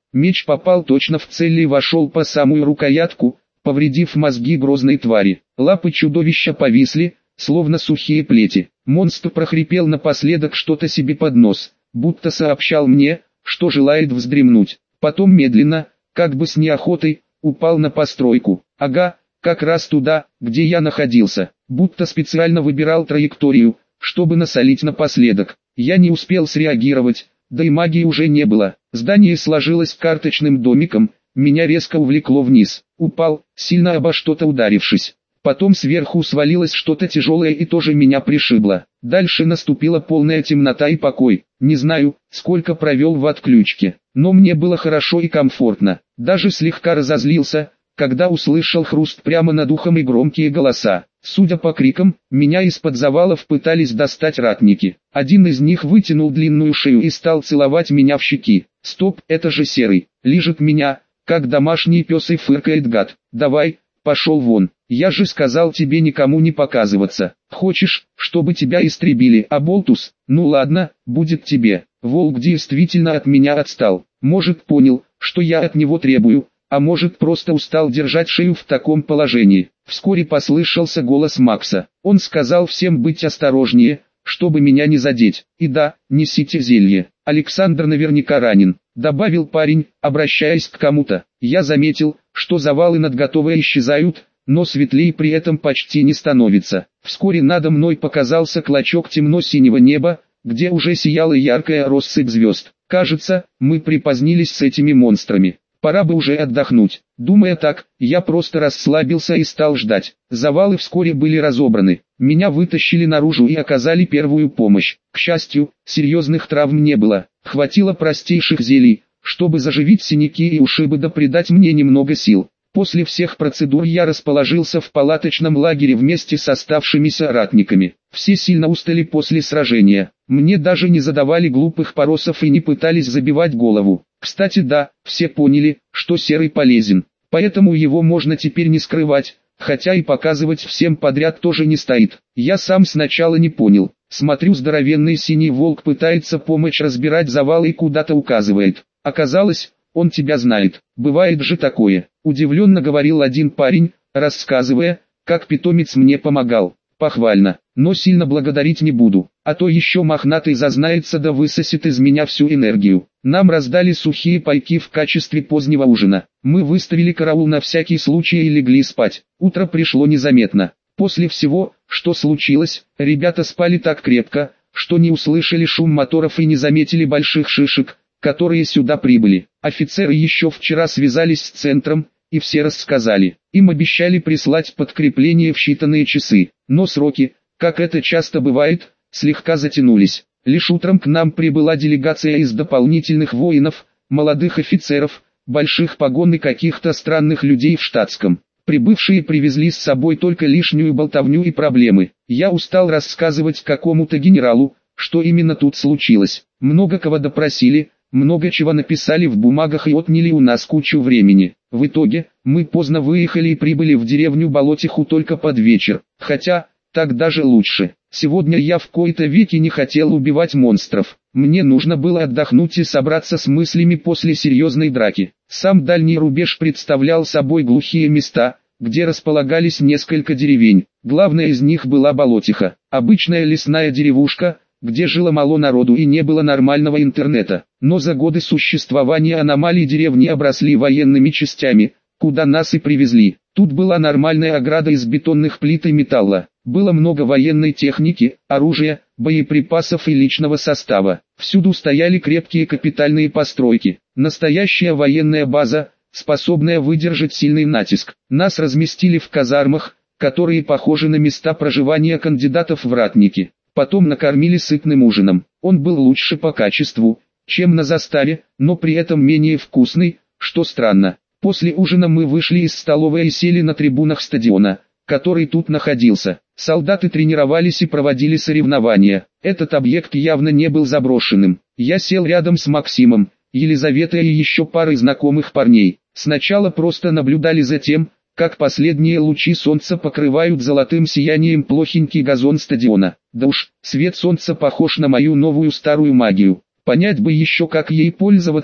Speaker 1: Меч попал точно в цель и вошел по самую рукоятку, повредив мозги грозной твари. Лапы чудовища повисли, словно сухие плети. Монстр прохрипел напоследок что-то себе под нос, будто сообщал мне, что желает вздремнуть. Потом медленно, как бы с неохотой, упал на постройку. Ага, как раз туда, где я находился, будто специально выбирал траекторию, чтобы насолить напоследок. Я не успел среагировать, да и магии уже не было. Здание сложилось карточным домиком, меня резко увлекло вниз. Упал, сильно обо что-то ударившись. Потом сверху свалилось что-то тяжелое и тоже меня пришибло. Дальше наступила полная темнота и покой. Не знаю, сколько провел в отключке, но мне было хорошо и комфортно. Даже слегка разозлился, когда услышал хруст прямо над ухом и громкие голоса. Судя по крикам, меня из-под завалов пытались достать ратники. Один из них вытянул длинную шею и стал целовать меня в щеки. Стоп, это же Серый, лижет меня, как домашний пес, и фыркает гад. Давай, пошел вон, я же сказал тебе никому не показываться. Хочешь, чтобы тебя истребили, Аболтус? Ну ладно, будет тебе. Волк действительно от меня отстал. Может, понял, что я от него требую, а может, просто устал держать шею в таком положении. Вскоре послышался голос Макса. Он сказал всем быть осторожнее, чтобы меня не задеть. И да, несите зелье. Александр наверняка ранен, добавил парень, обращаясь к кому-то. Я заметил, что завалы над готовой исчезают, но светлее при этом почти не становится. Вскоре надо мной показался клочок темно-синего неба, где уже сияла яркая россыпь звезд. Кажется, мы припозднились с этими монстрами. Пора бы уже отдохнуть. Думая так, я просто расслабился и стал ждать. Завалы вскоре были разобраны. Меня вытащили наружу и оказали первую помощь. К счастью, серьезных травм не было. Хватило простейших зелий, чтобы заживить синяки и ушибы да придать мне немного сил. После всех процедур я расположился в палаточном лагере вместе с оставшимися ратниками. Все сильно устали после сражения. Мне даже не задавали глупых вопросов и не пытались забивать голову. Кстати, да, все поняли, что Серый полезен, поэтому его можно теперь не скрывать, хотя и показывать всем подряд тоже не стоит. Я сам сначала не понял. Смотрю, здоровенный синий волк пытается помочь разбирать завалы и куда-то указывает. Оказалось, он тебя знает. Бывает же такое. Удивленно говорил один парень, рассказывая, как питомец мне помогал. Похвально, но сильно благодарить не буду, а то еще мохнатый зазнается да высосет из меня всю энергию. Нам раздали сухие пайки в качестве позднего ужина. Мы выставили караул на всякий случай и легли спать. Утро пришло незаметно. После всего, что случилось, ребята спали так крепко, что не услышали шум моторов и не заметили больших шишек, которые сюда прибыли. Офицеры еще вчера связались с центром, и все рассказали. Им обещали прислать подкрепление в считанные часы, но сроки, как это часто бывает, слегка затянулись. Лишь утром к нам прибыла делегация из дополнительных воинов, молодых офицеров, больших погон и каких-то странных людей в штатском. Прибывшие привезли с собой только лишнюю болтовню и проблемы. Я устал рассказывать какому-то генералу, что именно тут случилось. Много кого допросили, много чего написали в бумагах и отняли у нас кучу времени. В итоге, мы поздно выехали и прибыли в деревню Болотиху только под вечер. Хотя, так даже лучше. Сегодня я в кои-то веки не хотел убивать монстров. Мне нужно было отдохнуть и собраться с мыслями после серьезной драки. Сам дальний рубеж представлял собой глухие места, где располагались несколько деревень. Главная из них была Болотиха. Обычная лесная деревушка, где жило мало народу и не было нормального интернета. Но за годы существования аномалий деревни обросли военными частями, куда нас и привезли. Тут была нормальная ограда из бетонных плит и металла. Было много военной техники, оружия, боеприпасов и личного состава. Всюду стояли крепкие капитальные постройки. Настоящая военная база, способная выдержать сильный натиск. Нас разместили в казармах, которые похожи на места проживания кандидатов в ратники. Потом накормили сытным ужином. Он был лучше по качеству, чем на заставе, но при этом менее вкусный, что странно. После ужина мы вышли из столовой и сели на трибунах стадиона, который тут находился. Солдаты тренировались и проводили соревнования. Этот объект явно не был заброшенным. Я сел рядом с Максимом, Елизаветой и еще парой знакомых парней. Сначала просто наблюдали за тем, как последние лучи солнца покрывают золотым сиянием плохенький газон стадиона. Да уж, свет солнца похож на мою новую старую магию. Понять бы еще, как ей пользоваться.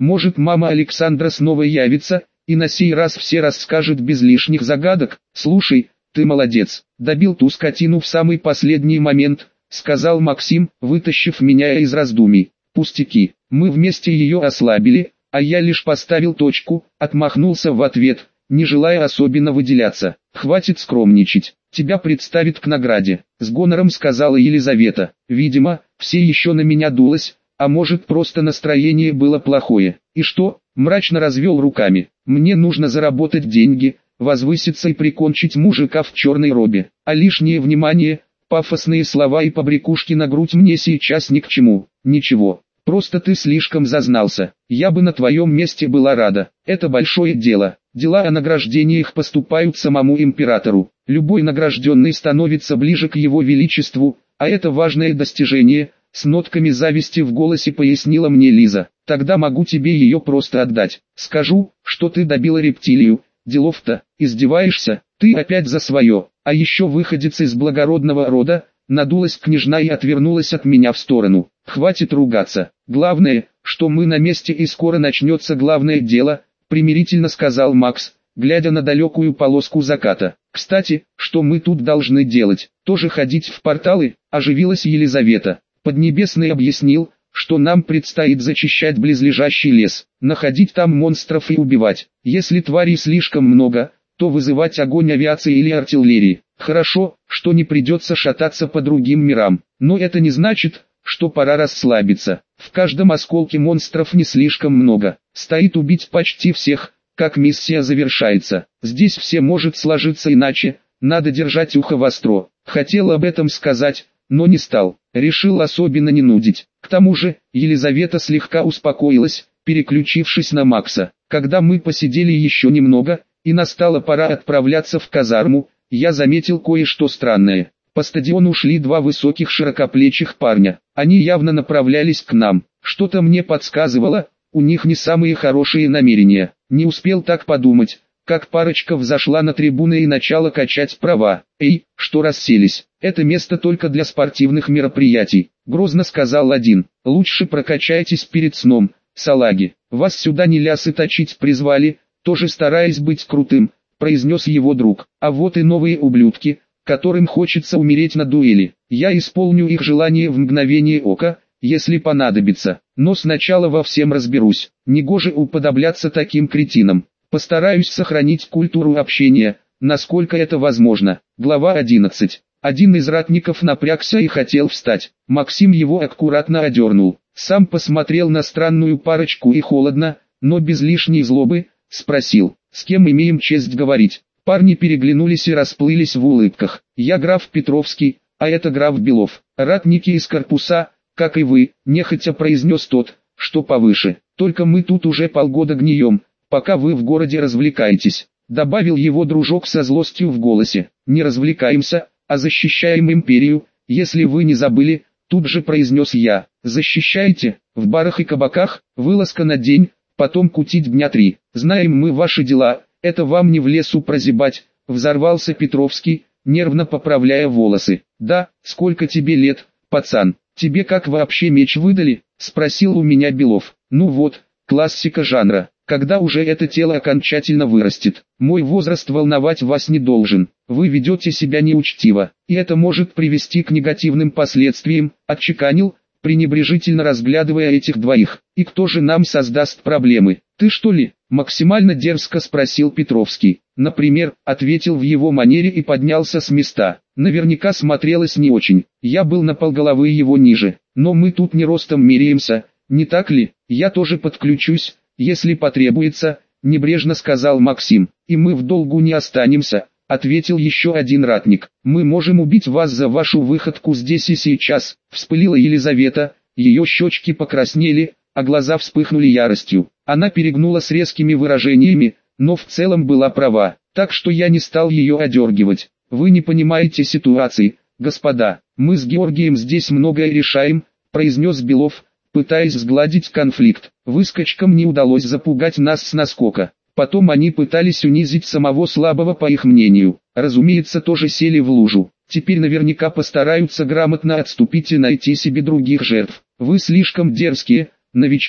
Speaker 1: Может, мама Александра снова явится, и на сей раз все расскажет без лишних загадок. Слушай, ты молодец, добил ту скотину в самый последний момент, сказал Максим, вытащив меня из раздумий. Пустяки, мы вместе ее ослабили, а я лишь поставил точку, отмахнулся в ответ, не желая особенно выделяться. Хватит скромничать, тебя представят к награде, с гонором сказала Елизавета. Видимо, все еще на меня дулось, а может просто настроение было плохое. И что? Мрачно развел руками. Мне нужно заработать деньги, возвыситься и прикончить мужика в черной робе. А лишнее внимание, пафосные слова и побрякушки на грудь мне сейчас ни к чему. Ничего, просто ты слишком зазнался. Я бы на твоем месте была рада. Это большое дело. Дела о награждениях поступают самому императору. Любой награжденный становится ближе к его величеству, а это важное достижение. С нотками зависти в голосе пояснила мне Лиза. Тогда могу тебе ее просто отдать. Скажу, что ты добила рептилию. Делов-то, издеваешься, ты опять за свое. А еще выходец из благородного рода. Надулась княжна и отвернулась от меня в сторону. Хватит ругаться. Главное, что мы на месте и скоро начнется главное дело, примирительно сказал Макс, глядя на далекую полоску заката. Кстати, что мы тут должны делать? Тоже ходить в порталы? Оживилась Елизавета. Поднебесный объяснил, что нам предстоит зачищать близлежащий лес, находить там монстров и убивать. Если тварей слишком много, то вызывать огонь авиации или артиллерии. Хорошо, что не придется шататься по другим мирам, но это не значит, что пора расслабиться. В каждом осколке монстров не слишком много, стоит убить почти всех, как миссия завершается. Здесь все может сложиться иначе, надо держать ухо востро. Хотел об этом сказать, но не стал, решил особенно не нудить. К тому же, Елизавета слегка успокоилась, переключившись на Макса. Когда мы посидели еще немного, и настала пора отправляться в казарму, я заметил кое-что странное. По стадиону шли два высоких широкоплечих парня. Они явно направлялись к нам. Что-то мне подсказывало, у них не самые хорошие намерения. Не успел так подумать, как парочка взошла на трибуны и начала качать права. «Эй, что расселись? Это место только для спортивных мероприятий», — грозно сказал один. «Лучше прокачайтесь перед сном, салаги. Вас сюда не лясы точить призвали, тоже стараясь быть крутым», — произнес его друг. «А вот и новые ублюдки, которым хочется умереть на дуэли. Я исполню их желание в мгновение ока, если понадобится. Но сначала во всем разберусь. Негоже уподобляться таким кретинам. Постараюсь сохранить культуру общения, насколько это возможно». Глава одиннадцать. Один из ратников напрягся и хотел встать. Максим его аккуратно одернул. Сам посмотрел на странную парочку и холодно, но без лишней злобы, спросил: «С кем имеем честь говорить?» Парни переглянулись и расплылись в улыбках. «Я граф Петровский, а это граф Белов. Ратники из корпуса, как и вы», — нехотя произнес тот, что повыше. «Только мы тут уже полгода гнием, пока вы в городе развлекаетесь», — добавил его дружок со злостью в голосе. «Не развлекаемся, а защищаем империю, если вы не забыли», — тут же произнес я. «Защищаете? В барах и кабаках, вылазка на день, потом кутить дня три. Знаем мы ваши дела, это вам не в лесу прозябать», — взорвался Петровский, нервно поправляя волосы. «Да, сколько тебе лет, пацан? Тебе как вообще меч выдали?» — спросил у меня Белов. «Ну вот, классика жанра. Когда уже это тело окончательно вырастет? Мой возраст волновать вас не должен. Вы ведете себя неучтиво, и это может привести к негативным последствиям», — отчеканил, пренебрежительно разглядывая этих двоих. «И кто же нам создаст проблемы? Ты что ли?» — максимально дерзко спросил Петровский. «Например», — ответил в его манере и поднялся с места. Наверняка смотрелось не очень. Я был на полголовы его ниже. «Но мы тут не ростом меряемся, не так ли? Я тоже подключусь, если потребуется», — небрежно сказал Максим. «И мы в долгу не останемся», — ответил еще один ратник. «Мы можем убить вас за вашу выходку здесь и сейчас», — вспылила Елизавета. Ее щечки покраснели, а глаза вспыхнули яростью. Она перегнула с резкими выражениями, но в целом была права, так что я не стал ее одергивать. «Вы не понимаете ситуации, господа. Мы с Георгием здесь многое решаем», — произнес Белов, пытаясь сгладить конфликт. «Выскочкам не удалось запугать нас с наскока. Потом они пытались унизить самого слабого по их мнению. Разумеется, тоже сели в лужу. Теперь наверняка постараются грамотно отступить и найти себе других жертв. Вы слишком дерзкие, новички.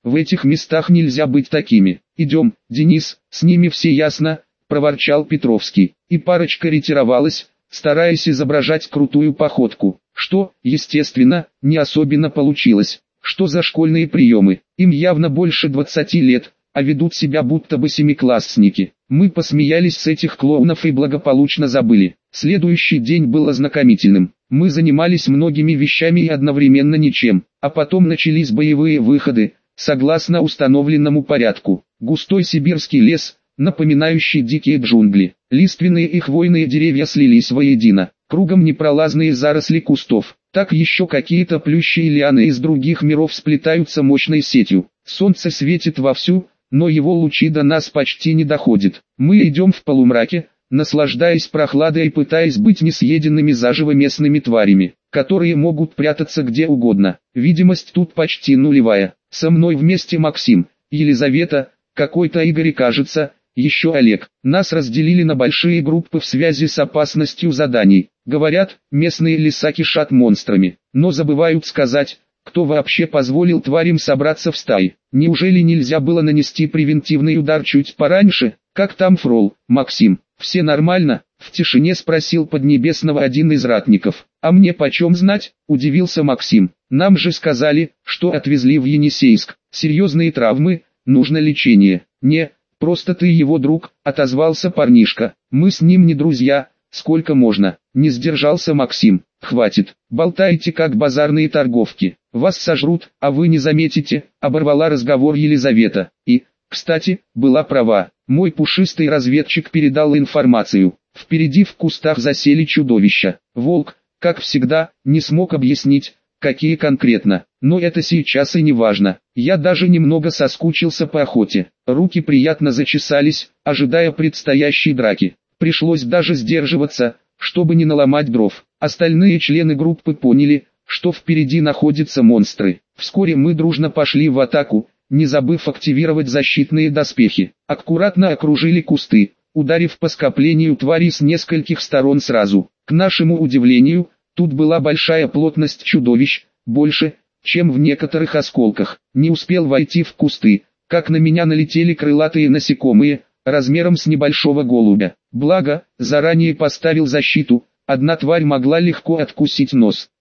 Speaker 1: В этих местах нельзя быть такими. Идем, Денис, с ними все ясно, проворчал Петровский. И парочка ретировалась, стараясь изображать крутую походку, что, естественно, не особенно получилось. Что за школьные приемы? Им явно больше двадцати лет, а ведут себя будто бы семиклассники. Мы посмеялись с этих клоунов и благополучно забыли. Следующий день был ознакомительным. Мы занимались многими вещами и одновременно ничем, а потом начались боевые выходы, согласно установленному порядку. Густой сибирский лес, напоминающий дикие джунгли. Лиственные и хвойные деревья слились воедино. Кругом непролазные заросли кустов. Так еще какие-то плющи и лианы из других миров сплетаются мощной сетью. Солнце светит вовсю, но его лучи до нас почти не доходят. Мы идем в полумраке, наслаждаясь прохладой и пытаясь быть несъеденными заживо местными тварями, которые могут прятаться где угодно. Видимость тут почти нулевая. Со мной вместе Максим, Елизавета, какой-то Игорь и, кажется, еще Олег. Нас разделили на большие группы в связи с опасностью заданий. Говорят, местные леса кишат монстрами, но забывают сказать, кто вообще позволил тварям собраться в стаи. Неужели нельзя было нанести превентивный удар чуть пораньше? Как там Фрол, Максим? Все нормально? В тишине спросил Поднебесного один из ратников. А мне почем знать? Удивился Максим. Нам же сказали, что отвезли в Енисейск. Серьезные травмы, нужно лечение. Не, просто ты его друг, отозвался парнишка. Мы с ним не друзья, сколько можно. Не сдержался Максим. Хватит, болтайте как базарные торговки. Вас сожрут, а вы не заметите, оборвала разговор Елизавета. И, кстати, была права. Мой пушистый разведчик передал информацию. Впереди в кустах засели чудовища. Волк, как всегда, не смог объяснить, какие конкретно. Но это сейчас и не важно. Я даже немного соскучился по охоте. Руки приятно зачесались, ожидая предстоящей драки. Пришлось даже сдерживаться, чтобы не наломать дров. Остальные члены группы поняли, что впереди находятся монстры. Вскоре мы дружно пошли в атаку, не забыв активировать защитные доспехи. Аккуратно окружили кусты, ударив по скоплению тварей с нескольких сторон сразу. К нашему удивлению, тут была большая плотность чудовищ, больше, чем в некоторых осколках. Не успел войти в кусты, как на меня налетели крылатые насекомые, размером с небольшого голубя. Благо, заранее поставил защиту, одна тварь могла легко откусить нос.